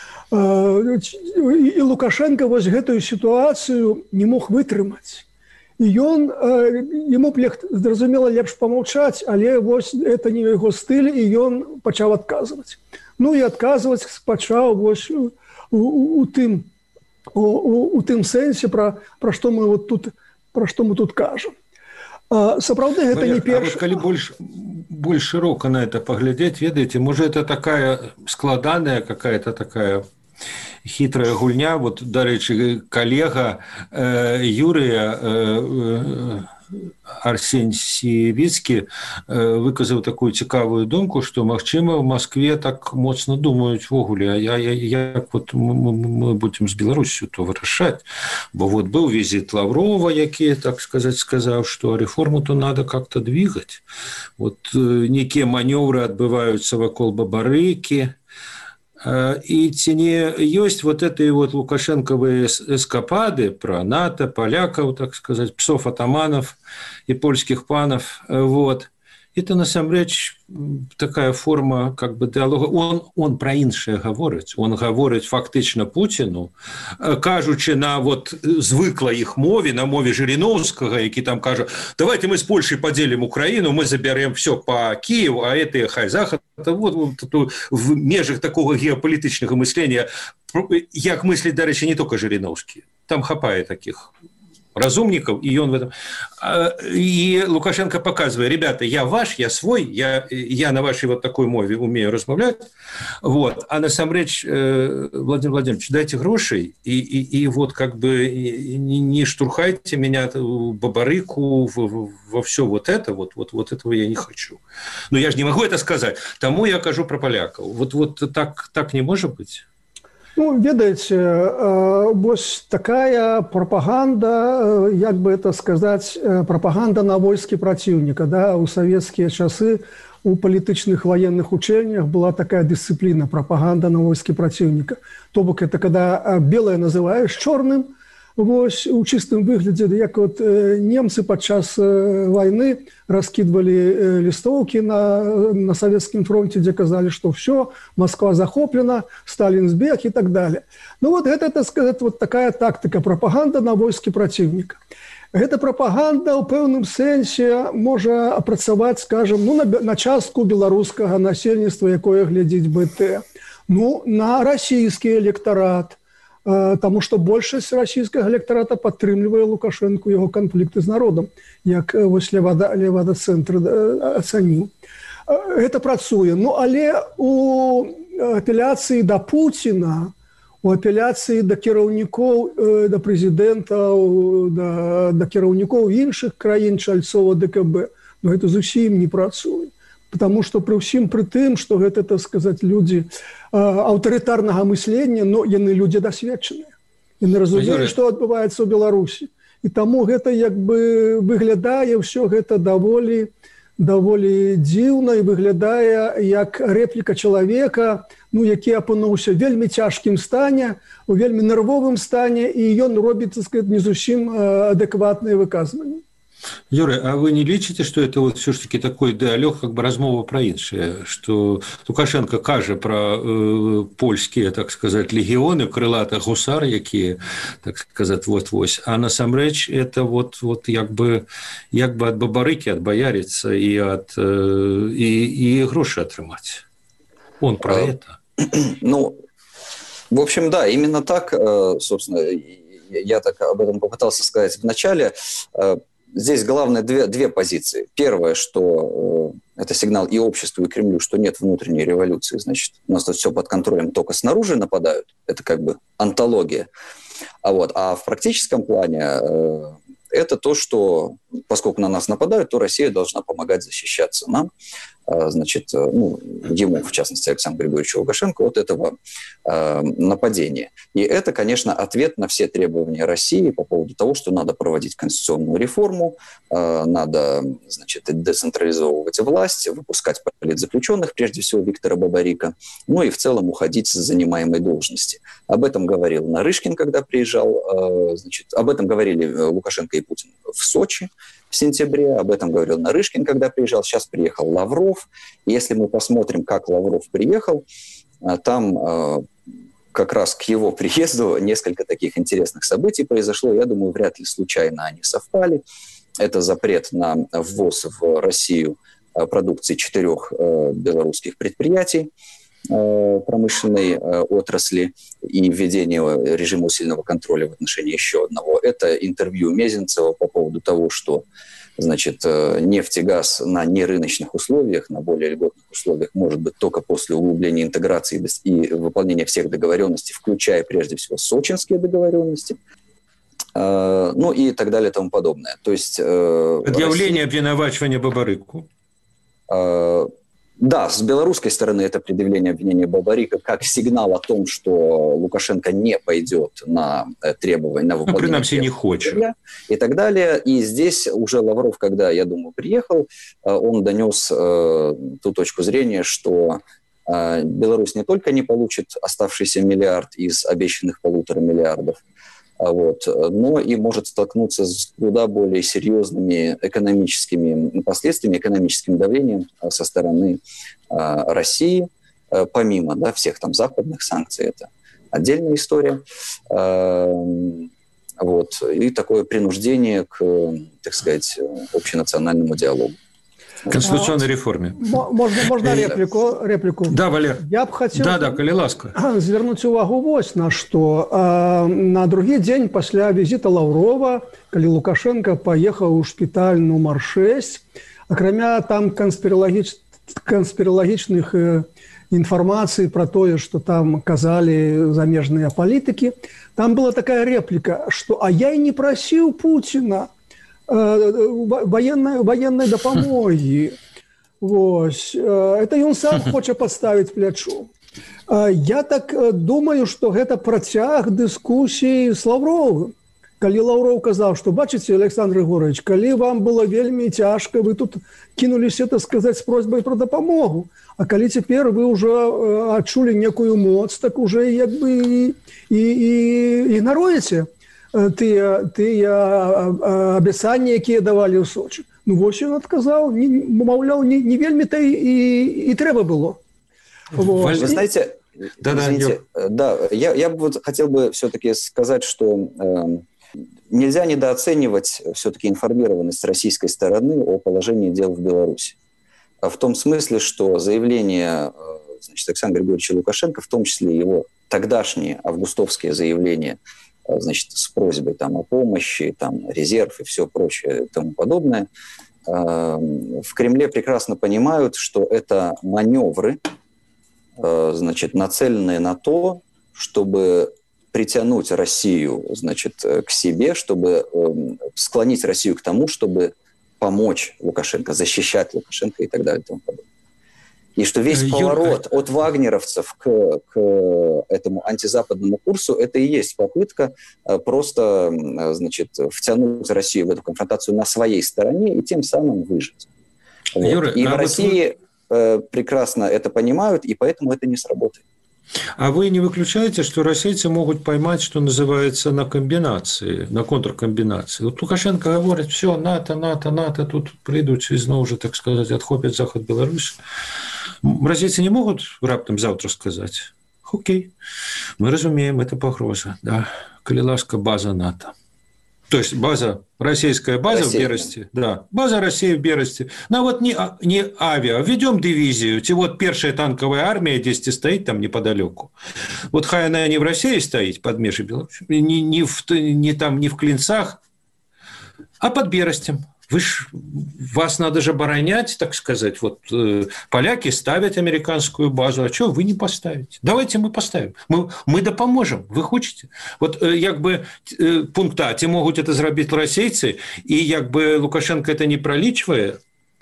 І Лукашенко вось гэтую сітуацыю не мог вытрымаць. І ён, яму б, зразумела, лепш памаўчаць, але вось это не яго стыль, і ён пачаў адказваць. Ну і адказваць пачаў вось у тым сэнсе, пра што мы тут кажам. Сапраўды гэта не першы. Калі больш шырока на это паглядзець, ведаеце, можа это такая складаная какая-то такая хитрая гульня. Вот, дарэчы, калега Юрыя Арсеньевіцкі выказаў такую цікавую думку, што, магчыма, в Москве так моцна думаюць ввогуле, а як вот мы будзем з Беларусью то вырашаць. Бо вот быў візіт Лаврова, які, так сказаць, сказаў, што реформу-то надо как-то двигать. Вот некія манёвры адбываюцца вакол Бабарыкі. И ці не ёсць вот этой вот лукашенковые эскапады про НАТО, поляков, так сказать, псов-атаманов и польских панов, вот. Это, насамрэч, такая форма как бы диалога. Он про іншае гаворыць. Он гаворыць фактычна Путину, кажучы на вот звыклай іх мове, на мове Жириновскага, які там кажа, давайте мы с Польшей поделим Украину, мы заберем все по Киеву, а это хай Захад. Вот в межах такого геополитичного мышления, як мыслит, дарэчы, не только Жириновский. Там хапае таких разумников, и он в этом... И Лукашенко показывает, ребята, я ваш, я свой, я на вашей вот такой мове умею размовлять, вот, а насамрэч, Владимир Владимирович, дайте грошей, и вот как бы не штурхайте меня в Бабарыку, во все вот это, вот этого я не хочу. Но я же не могу это сказать, тому я кажу про поляков. Вот так не может быть? Ну, ведаеце, вось такая прапаганда, як бы это сказаць, прапаганда на войскі праціўніка, да, у савецкія часы у палітычных ваенных учэннях была такая дысцыпліна, прапаганда на войскі праціўніка. То бок это когда белае называеш чорным, вось у чыстым выглядзе, як вот немцы падчас вайны раскідвалі лістоўкі на савецкім фронте, дзе казалі, што все, Москва захоплена, Сталін збег і так далее. Ну вот гэта, так сказать, вот такая тактыка, прапаганда на войскі праціўніка. Гэта прапаганда ў пэўным сэнсе можа апрацаваць, скажем, ну, на частку беларускага насельніцтва, якое глядзіць БТ, ну, на расійскі электарат, тому что большасць расійскага электарата падтрымлівае Лукашенко яго канфлікты з народам, як вось Левада-цэнтр ацаніў. Гэта працуе. Ну, але у апеляцыі да Пуціна, у апеляцыі да кіраўнікоў, да прэзідэнтаў, да кіраўнікоў іншых краін чальцова ДКБ, ну, гэта зусім не працуе. Потому что при ўсім пры тым, што гэта, так сказаць, людзі аўтарытарнага мыслення, но яны людзі дасведчаныя. Яны разумеюць, што адбываецца ў Беларусі. І таму гэта як бы выглядае ўсё гэта даволі дзіўна і выглядае як рэпліка чалавека, ну, які апынуўся вельмі цяжкім стане, у вельмі нервовым стане, і ён робіць, так сказаць, не зусім адэкватныя выказванні. Юрий, а вы не лічыце, что это вот все-таки такой диалог, как бы размова про іншае, что Лукашенко кажа про польские, так сказать, легионы, крылатых гусар, якія, так сказать, вот-вось, а насамрэч это вот як бы от Бабарыкі адбаярыцца и гроши атрымаць. Он про это. Ну, в общем, да, именно так, собственно, я так об этом попытался сказать в начале. Здесь главное две позиции. Первое, что это сигнал и обществу, и Кремлю, что нет внутренней революции. Значит, у нас тут все под контролем, только снаружи нападают. Это как бы антология. А в практическом плане это то, что поскольку на нас нападают, то Россия должна помогать защищаться нам. Значит, ну, ему, в частности, Александру Григорьевичу Лукашенко, от этого нападения. И это, конечно, ответ на все требования России по поводу того, что надо проводить конституционную реформу, надо, значит, децентрализовывать власть, выпускать политзаключенных, прежде всего Виктора Бабарыка, ну и в целом уходить с занимаемой должности. Об этом говорил Нарышкин, когда приезжал, значит, об этом говорили Лукашенко и Путин в Сочи в сентябре. Об этом говорил Нарышкин, когда приезжал. Сейчас приехал Лавров. Если мы посмотрим, как Лавров приехал, там как раз к его приезду несколько таких интересных событий произошло. Я думаю, вряд ли случайно они совпали. Это запрет на ввоз в Россию продукции 4 белорусских предприятий промышленной отрасли и введение режима усиленного контроля в отношении еще одного. Это интервью Мезенцева по поводу того, что нефть и газ на нерыночных условиях, на более льготных условиях может быть только после углубления интеграции и выполнения всех договоренностей, включая прежде всего сочинские договоренности, и так далее и тому подобное. То есть предъявление обвинувачивания Бабарыку. Да, с белорусской стороны это предъявление обвинения Бабарыка как сигнал о том, что Лукашенко не пойдет на требования, на выполнение принципе, не хочет. И так далее. И здесь уже Лавров, когда, я думаю, приехал, он донес ту точку зрения, что Беларусь не только не получит оставшийся миллиард из обещанных 1,5 миллиарда, но и может столкнуться с куда более серьезными экономическими последствиями, экономическим давлением со стороны России, помимо всех там западных санкций. Это отдельная история. И такое принуждение к, так сказать, общенациональному диалогу. Конституционной реформе. Можно реплику? Да, Валер. Я б хотел калі ласка. Звернуць увагу вось на што. На другі дзень пасля візіта Лаўрова, калі Лукашенко паехаў у шпіталь нумар 6, акрамя там канспіралагічных інфармацый пра тое, што там казалі замежныя палітыкі, там была такая рэпліка, што «а я і не прасіў Пуціна военной допомоги». Это ён сам хоча подставить плячо. Я так думаю, что гэта працяг дыскусіі с Лавровым. Калі Лаўров казаў, что бачыце, Александр Григорьевич, калі вам было вельмі цяжка, вы тут кинулись, так сказать, с просьбой про допомогу, а калі цяпер вы уже адчулі некую моц, так уже як бы і ігнаруеце тыя абяцанні, якія давалі ў Сочи. Вось ён адказаў, маўляў, не вельмі-то і трэба было. Вы знаете, я бы хотел бы все-таки сказать, что нельзя недооценивать все-таки информированность российской стороны о положении дел в Беларуси. В том смысле, что заявление Александра Григорьевича Лукашенко, в том числе его тогдашние августовские заявления, с просьбой о помощи, резерв и все прочее и тому подобное, в Кремле прекрасно понимают, что это маневры, нацеленные на то, чтобы притянуть Россию, к себе, чтобы склонить Россию к тому, чтобы помочь Лукашенко, защищать Лукашенко и так далее и тому подобное. И что весь поворот от вагнеровцев к этому антизападному курсу, это и есть попытка просто, втянуть Россию в эту конфронтацию на своей стороне и тем самым выжить. Юра, и в России прекрасно это понимают, и поэтому это не сработает. А вы не выключаете, что российцы могут поймать, что называется, на комбинации, на контркомбинации? Вот Лукашенко говорит, все, НАТО, тут придут и снова уже, так сказать, отхопят Заход Беларусь. Российцы не могут раптом завтра сказать, окей, мы разумеем, это погроза, да, коли ласка, база НАТО. То есть российская база в Бересте, да, база России в Бересте. Не авиа, введем дивизию, первая танковая армия здесь стоит там неподалеку. Хай она не в России стоит, под межей Беларуси, не в Клинцах, а под Берестем. Вас надо же оборонять, так сказать. Поляки ставят американскую базу, а что вы не поставите? Давайте мы поставим. Мы допоможем. Вы хотите? Пункт А, ті могут это сделать российцы, и Лукашенко это не проличивая?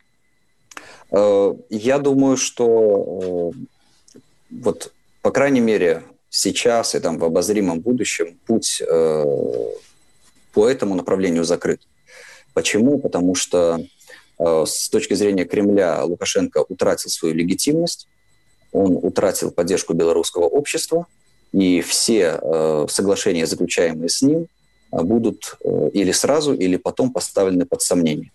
Я думаю, что по крайней мере сейчас и в обозримом будущем путь по этому направлению закрыт. Почему? Потому что с точки зрения Кремля Лукашенко утратил свою легитимность, он утратил поддержку белорусского общества, и все соглашения, заключаемые с ним, будут или сразу, или потом поставлены под сомнение.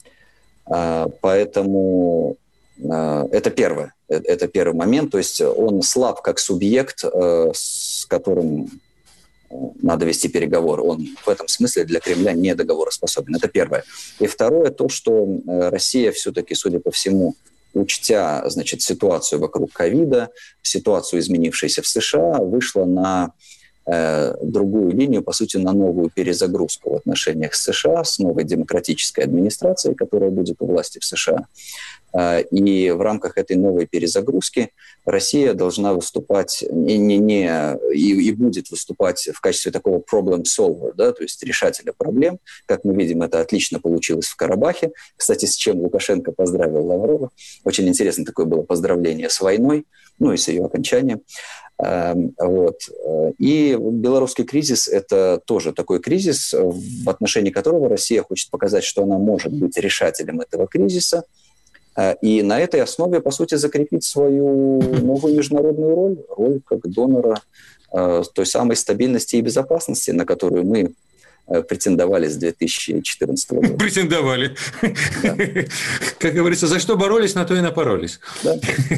Поэтому это первый момент. То есть он слаб как субъект, с которым надо вести переговоры. Он в этом смысле для Кремля не договороспособен. Это первое. И второе, то, что Россия все-таки, судя по всему, учтя, значит, ситуацию вокруг ковида, ситуацию, изменившуюся в США, вышла на другую линию, по сути, на новую перезагрузку в отношениях с США, с новой демократической администрацией, которая будет у власти в США. И в рамках этой новой перезагрузки Россия должна выступать и будет выступать в качестве такого problem solver, да, то есть решателя проблем. Как мы видим, это отлично получилось в Карабахе. Кстати, с чем Лукашенко поздравил Лаврова. Очень интересно такое было поздравление с войной, ну и с ее окончанием. Вот. И белорусский кризис – это тоже такой кризис, в отношении которого Россия хочет показать, что она может быть решателем этого кризиса, и на этой основе, по сути, закрепить свою новую международную роль как донора той самой стабильности и безопасности, на которую мы претендовали с 2014 года. Претендовали. Да. Как говорится, за что боролись, на то и напоролись. Да.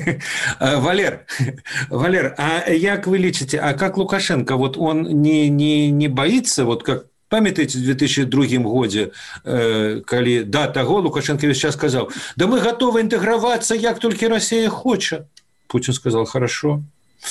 Валер, а як вы лічыце, а как Лукашенко, вот он не боится, вот как памятаеце, в 2002 годзе, калі да таго Лукашенко весь час сказал: да мы готовы интегроваться, як только Россия хочет. Путин сказал: хорошо.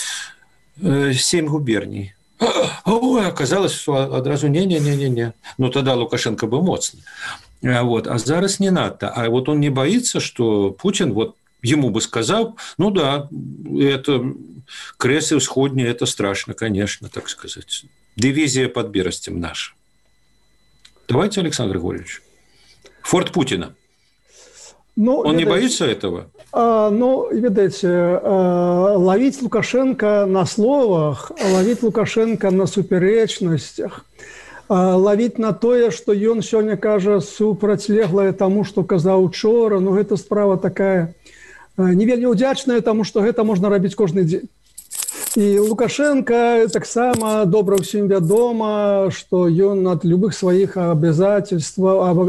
7 губерний. Ой, оказалось, что одразу не. Ну, тогда Лукашенко был моцный. Вот. А зараз не надо. А вот он не боится, что Путин вот ему бы сказал: ну да, это Кресы Всходние, это страшно, конечно, так сказать. Дивизия под Берестем наша. Давайте, Александр Григорьевич. Форт Путина. Ну, он не боится этого? Ну, видите, ловить Лукашенко на словах, ловить Лукашенко на суперечностях, ловить на тое, что ён сёння кажа супрацьлеглае таму, што казаў учора, ну, гэта справа такая не вельмі ўдзячная, таму што гэта можна рабіць кожны дзень. І Лукашенко таксама добра ўсім вядома, што ён ад любых сваіх абавязательстваў,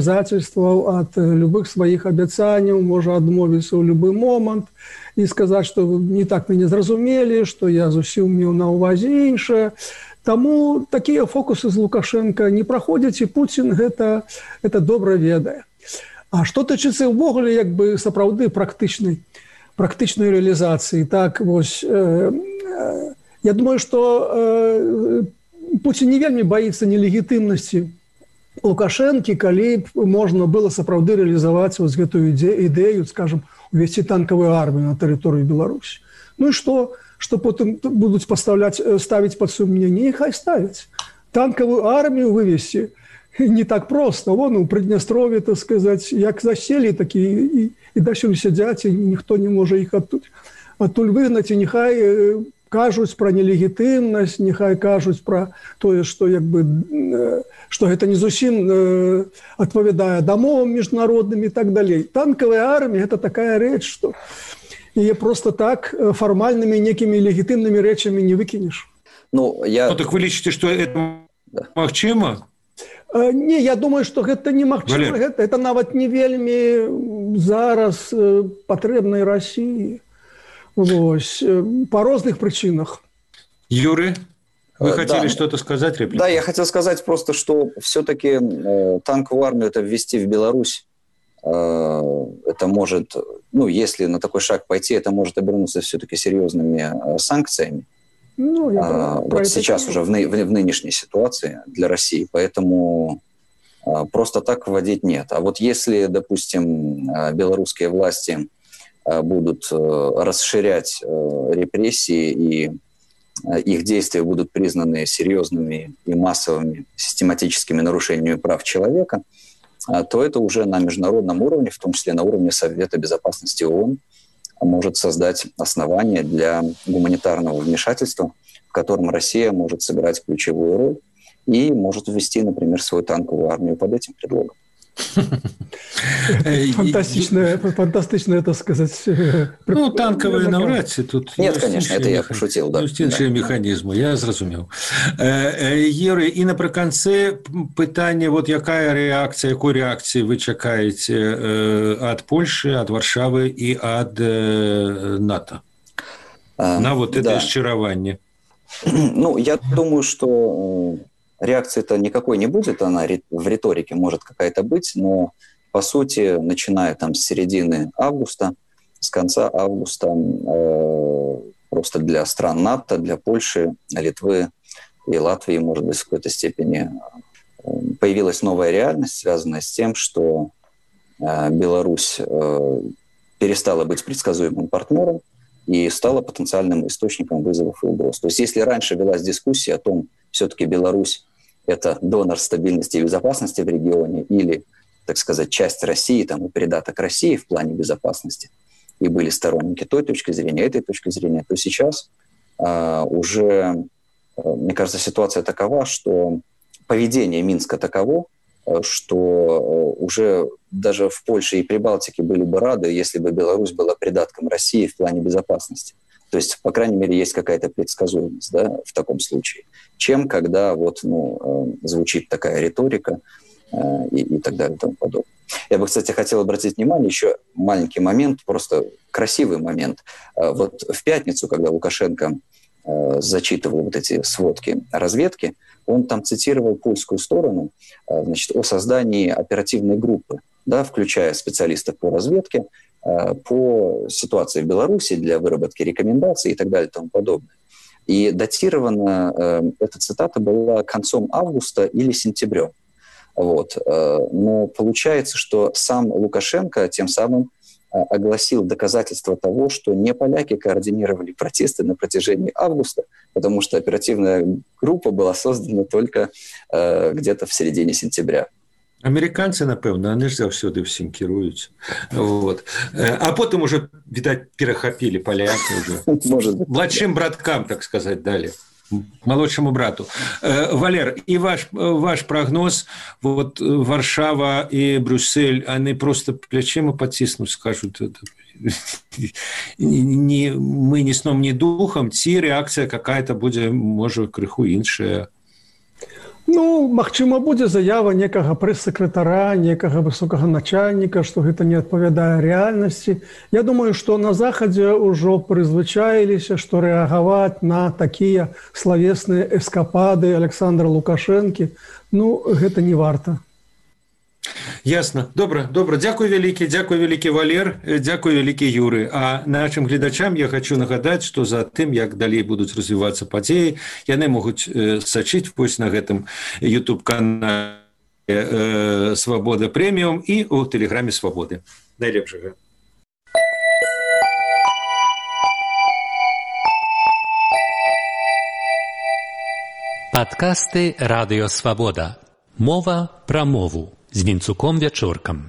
ад любых сваіх абяцанняў можа адмовіцца ў любы момант і сказаць, што не так мяне зразумелі, што я зусім меў на ўвазе іншае. Таму такія фокусы з Лукашенко не праходзяць, і Путін гэта добра ведае. А што тычыцца ўвогуле як бы сапраўды практычнай реализации. Так, вось, я думаю, что Путин не вельмі боится нелегитимности Лукашенко, калі можно было сапраўды реализовать вот эту идею, скажем, увести танковую армию на территорию Беларуси. Ну и что потом будут ставить под сомнение? Нехай ставить. Танковую армию вывести не так просто. Вон у Приднестровья, так сказать, як засели такие и дальше сидят, и никто не может их оттуль выгнать, и нехай кажуть про нелегитимность, нехай кажуть про то, что что это не зусім отповедае домовам международным и так далее. Танковая армия – это такая речь, что ее просто так формальными некими легитимными речами не выкинешь. Ну, так вы лічыце, что это магчыма? Не, я думаю, что гэта немагчыма. Это нават не вельмі зараз патрэбнай России. Вось, по разных причинах. Юрий, вы хотели что-то сказать? Реплику? Да, я хотел сказать просто, что все-таки танковую армию это ввести в Беларусь, это может, ну, если на такой шаг пойти, это может обернуться все-таки серьезными санкциями. Ну, вот сейчас уже в нынешней ситуации для России, поэтому просто так вводить нет. А вот если, допустим, белорусские власти будут расширять репрессии и их действия будут признаны серьезными и массовыми систематическими нарушениями прав человека, то это уже на международном уровне, в том числе на уровне Совета Безопасности ООН, может создать основания для гуманитарного вмешательства, в котором Россия может сыграть ключевую роль и может ввести, например, свою танковую армию под этим предлогом. Фантастичное, так сказать. Ну, танковые навряд ли тут. Нет, конечно, это я пошутил, да. Іншыя механізмы, я зразумеў. Юрий, і напрыканцы пытанне, вот якая рэакцыя, якой рэакцыі вы чакаеце ад Польшы, ад Варшавы і ад НАТО на вот это счараванне? Ну, я думаю, что реакции-то никакой не будет, она в риторике может какая-то быть, но по сути, начиная там с середины августа, с конца августа, просто для стран НАТО, для Польши, Литвы и Латвии, может быть, в какой-то степени появилась новая реальность, связанная с тем, что Беларусь перестала быть предсказуемым партнером и стала потенциальным источником вызовов и угроз. То есть если раньше велась дискуссия о том, все-таки Беларусь – это донор стабильности и безопасности в регионе или, так сказать, часть России, там, и придаток России в плане безопасности, и были сторонники той точки зрения, этой точки зрения, то сейчас уже, мне кажется, ситуация такова, что поведение Минска таково, что уже даже в Польше и Прибалтике были бы рады, если бы Беларусь была придатком России в плане безопасности. То есть, по крайней мере, есть какая-то предсказуемость, да, в таком случае, чем когда вот, звучит такая риторика и так далее и тому подобное. Я бы, кстати, хотел обратить внимание, еще маленький момент, просто красивый момент. Вот в пятницу, когда Лукашенко зачитывал вот эти сводки разведки, он там цитировал польскую сторону, значит, о создании оперативной группы, да, включая специалистов по разведке, по ситуации в Беларуси для выработки рекомендаций и так далее и тому подобное. И датирована эта цитата была концом августа или сентябрем. Вот. Но получается, что сам Лукашенко тем самым огласил доказательства того, что не поляки координировали протесты на протяжении августа, потому что оперативная группа была создана только где-то в середине сентября. Американцы, напэўна, они ж заўсёды всім кіруюць. Вот. А потым уже, відаць, перахапілі палякі уже. Младшим браткам, так сказать, дали. Молодшему брату. Валер, и ваш прогноз, вот Варшава и Брюссель, они просто плечима потиснут, скажут, мы ни сном, ни духом, ці реакция какая-то будет, может, крыху іншая. Ну, магчыма, будзе заява некага прэс-сакратара, некага высокага начальніка, што гэта не адпавядае рэальнасці. Я думаю, што на Захадзе ўжо прызвычаіліся, што рэагаваць на такія славесныя эскапады Александра Лукашэнкі, ну, гэта не варта. Ясно. Добра. Дзякуй вялікі Валер, дзякуй вялікі Юры. А нашим гледачам я хочу нагадаць, што за тым, як далей будуць развівацца падзеі, яны могуць сачыць вось на гэтым YouTube-канале «Свабода Прэміум» і ў тэлеграме «Свабоды». Найлепшага. Падкасты «Радыё Свабода». Мова пра мову. З Вінцуком Вячоркам.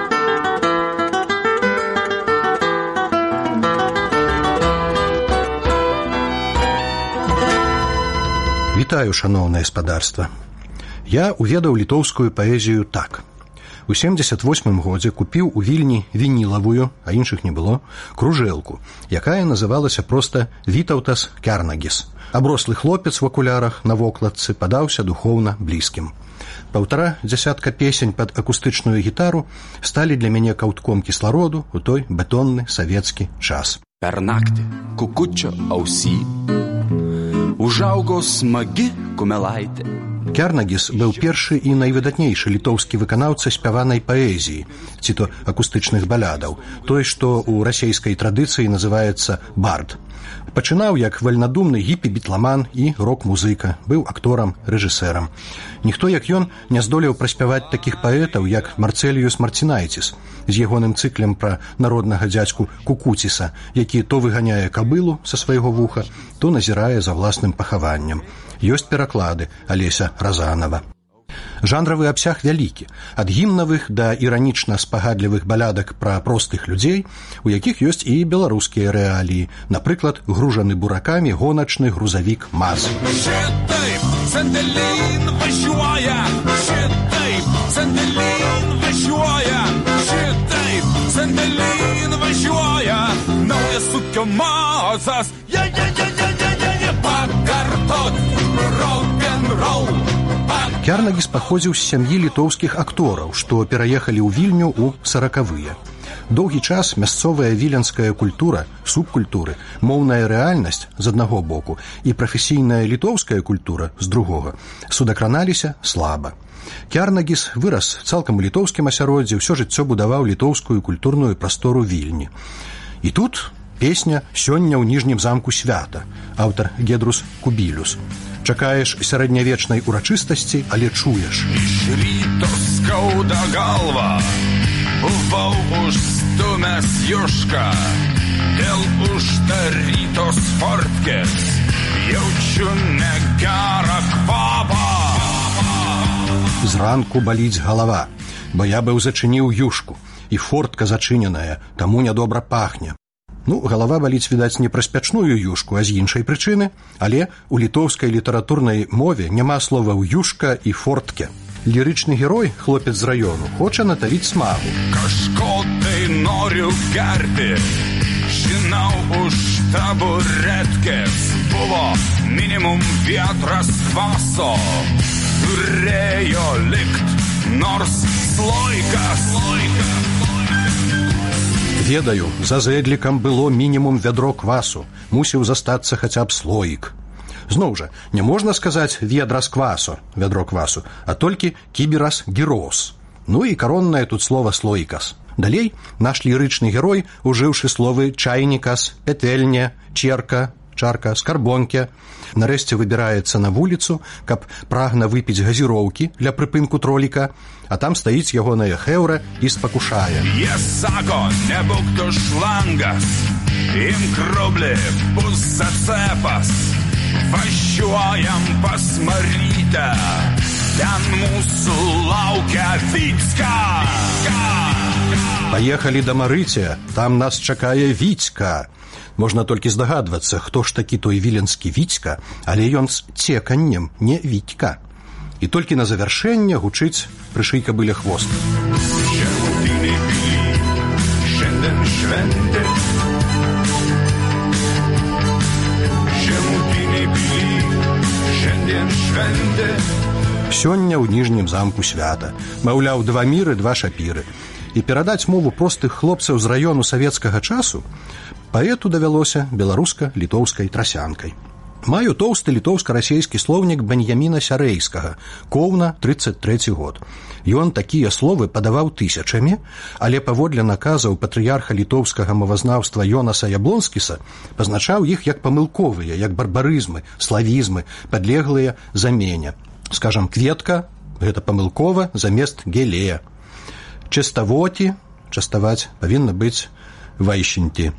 Вітаю, шаноўнае спадарства. Я уведаў літоўскую паэзію так. У 78 годзе купіў у Вільні вінілавую, а іншых не было, кружэлку, якая называлася проста «Вітаўтас Кярнагіс». Аброслы хлопец в акулярах на вокладцы падаўся духоўна блізкім. 1,5 десятка песень под акустычную гітару сталі для мяне каўтком кіслароду у той бетонны савецкі час. Per naktį kukučio ausy užaugo smagi kumelaitė. Кярнагіс быў першы і найвыдатнейшы літоўскі выканаўца спяванай паэзіі, ці то акустычных балядаў, той, што ў расейскай традыцыі называецца бард. Пачынаў як вальнадумны гіпі-бітламан і рок-музыка, быў акторам, рэжысэрам. Ніхто, як ён, не здолеў праспяваць такіх паэтаў, як Марцэліюс Марцінайціс з ягоным цыклем пра народнага дзядзьку Кукуціса, які то выганяе кабылу са свайго вуха, то назірае за власным пахаваннем. Ёсць пераклады Алеся Разанова. Жанравы абсяг вялікі, ад гімнавых да іранічна-спагадлівых балядак пра простых людзей, у якіх ёсць і беларускія рэаліі, напрыклад, гружаны буракамі гоначны грузавік МАЗ. Шитtaip, Sandelin važiuoja, šitaip, Sandelin važiuoja, šitaip sandėlyn važiuoja, naujas ūkio mazas, pakartot rock'n'roll. Кярнагіс паходзіў з сям'і літоўскіх актораў, што пераехалі ў Вільню ў 40-е. Доўгі час мясцовая віленская культура, субкультуры, моўная рэальнасць з аднаго боку і прафесійная літоўская культура з другога судакраналіся слаба. Кярнагіс вырас цалкам у літоўскім асяроддзі, ўсё жыццё будаваў літоўскую культурную прастору Вільні. І тут песня «Сёння ў ніжнім замку свята», аўтар Гедрус Кубілюс. Чакаеш сярэднявечнай урачыстасці, але чуеш. Ryto skauda galva, buvau užstumęs jušką, dėl uždarytos fortkės, jaučiu negerą kvapą. Зранку баліць галава, бо я быў зачыніў юшку, і фортка зачыненая, таму нядобра пахне. Ну, галава баліць, відаць, не праз пячную юшку, а з іншай прычыны, але у літоўскай літаратурнай мове няма словаў юшка і фортке. Лірычны герой, хлопец з раёну, хоча натавіць смагу. Kažko tai noriu gerti, žinau, už taburetkės buvo minimum vietras kvaso, turėjo likt nors sloikas. Ведаю, за зэдлікам было мінімум вядро квасу, мусіў застацца хаця б слоік. Зноў жа, не можна сказаць ведра з квасу, вядро квасу, а толькі кіберас гірос. Ну і короннае тут слова слоікас. Далей наш лірычны герой, ужыўшы словы чайнікас, петэльня, черка, чарка, скарбонке, нарэшце выбіраецца на вуліцу, каб прагна выпіць газіроўкі для прыпынку троліка, а там стаіць ягоная хэўра і спакушае. Sako, nebūk tu šlangas, imk rublį, bus atcepas, važiuojam pas Marytę, ten mūsų laukia Віцька. Паехалі да Марыця, там нас чакае Віцька. Можна толькі здагадвацца, хто ж такі той віленскі Віцька, але ён з цеканнем, не Вітька. І толькі на завяршэнне гучыць «Прышый кабыля хвост». Сёння ў ніжнім замку свята. Маўляў, два міры, два шапіры. І перадаць мову простых хлопцаў з раёну савецкага часу паэту давялося беларуска-літоўскай трасянкай. Маю тоўсты літоўска-расейскі слоўнік Беньяміна Сярэйскага, Коўна, 33 год. Ён такія словы падаваў тысячамі, але паводле наказаў патрыярха літоўскага мовазнаўства Йонаса Яблонскіса пазначаў іх як памылковыя, як барбарызмы, славізмы, падлеглыя замене. Скажам, кветка – гэта памылкова замест гелея. Частавоці, частаваць павінна быць вайшеньці.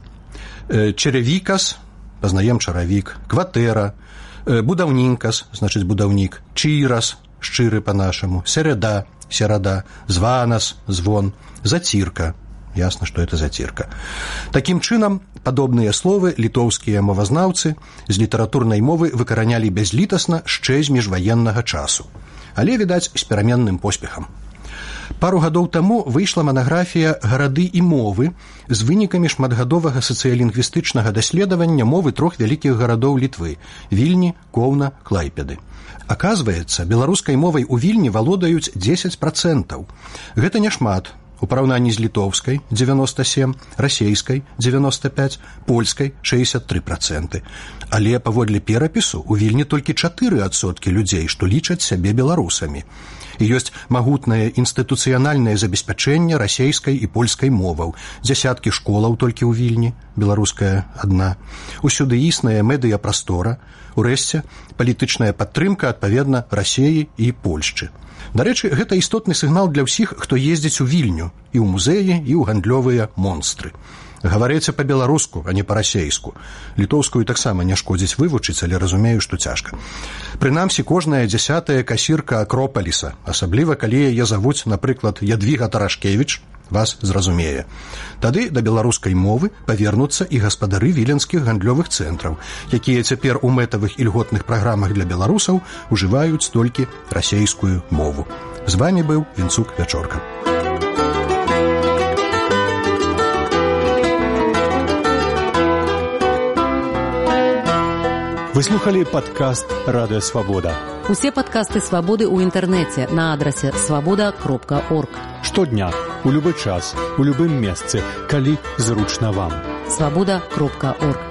Чаравікас, пазнаем чаравік, кватэра, будаўнінкас, значыць будаўнік, чырас, шчыры па-нашаму, серада, серада, званас, звон, зацірка. Ясна, што это зацірка. Такім чынам, падобныя словы літоўскія мовазнаўцы з літаратурнай мовы выкаранялі бязлітасна шчэ з міжваеннага часу. Але, відаць, з пераменным поспехам. Пару гадоў таму выйшла манаграфія «Гарады і мовы» з вынікамі шматгадовага сацыялінгвістычнага даследавання мовы трох вялікіх гарадоў Літвы – Вільні, Коўна, Клайпеды. Аказваецца, беларускай мовай у Вільні валодаюць 10%. Гэта няшмат. У параўнанні з літоўскай – 97%, расейскай – 95%, польскай – 63%. Але паводле перапісу у Вільні толькі 4% людзей, што лічаць сябе беларусамі. І ёсць магутнае інстытуцыянальнае забеспячэнне расейскай і польскай моваў, дзясяткі школаў толькі ў Вільні, беларуская адна. Усюды існая медыяпрастора, урэшце палітычная падтрымка адпаведна Расеі і Польшчы. Дарэчы, гэта істотны сігнал для ўсіх, хто ездзіць у Вільню, і ў музеі, і ў гандлёвыя монстры. Гаварэце па-беларуску, а не па-расейску. Літоўскую таксама не шкодзіць вывучыць, але разумею, што цяжка. Прынамсі, кожная 10-я касірка Акропаліса, асабліва калі яе завуць, напрыклад, Ядвіга Тарашкевіч, вас зразумее. Тады да беларускай мовы павернуцца і гаспадары віленскіх гандлёвых цэнтраў, якія цяпер у мэтавых і льготных праграмах для беларусаў ужываюць толькі расейскую мову. З вамі быў Вінцук Вячорка. Вы слухали падкаст «Радыё Свабода». Усе падкасты «Свабоды» ў інтэрнэце на адрасе свабода.орг. Штодня, у любы час, у любым месцы, калі зручна вам. Свабода.орг.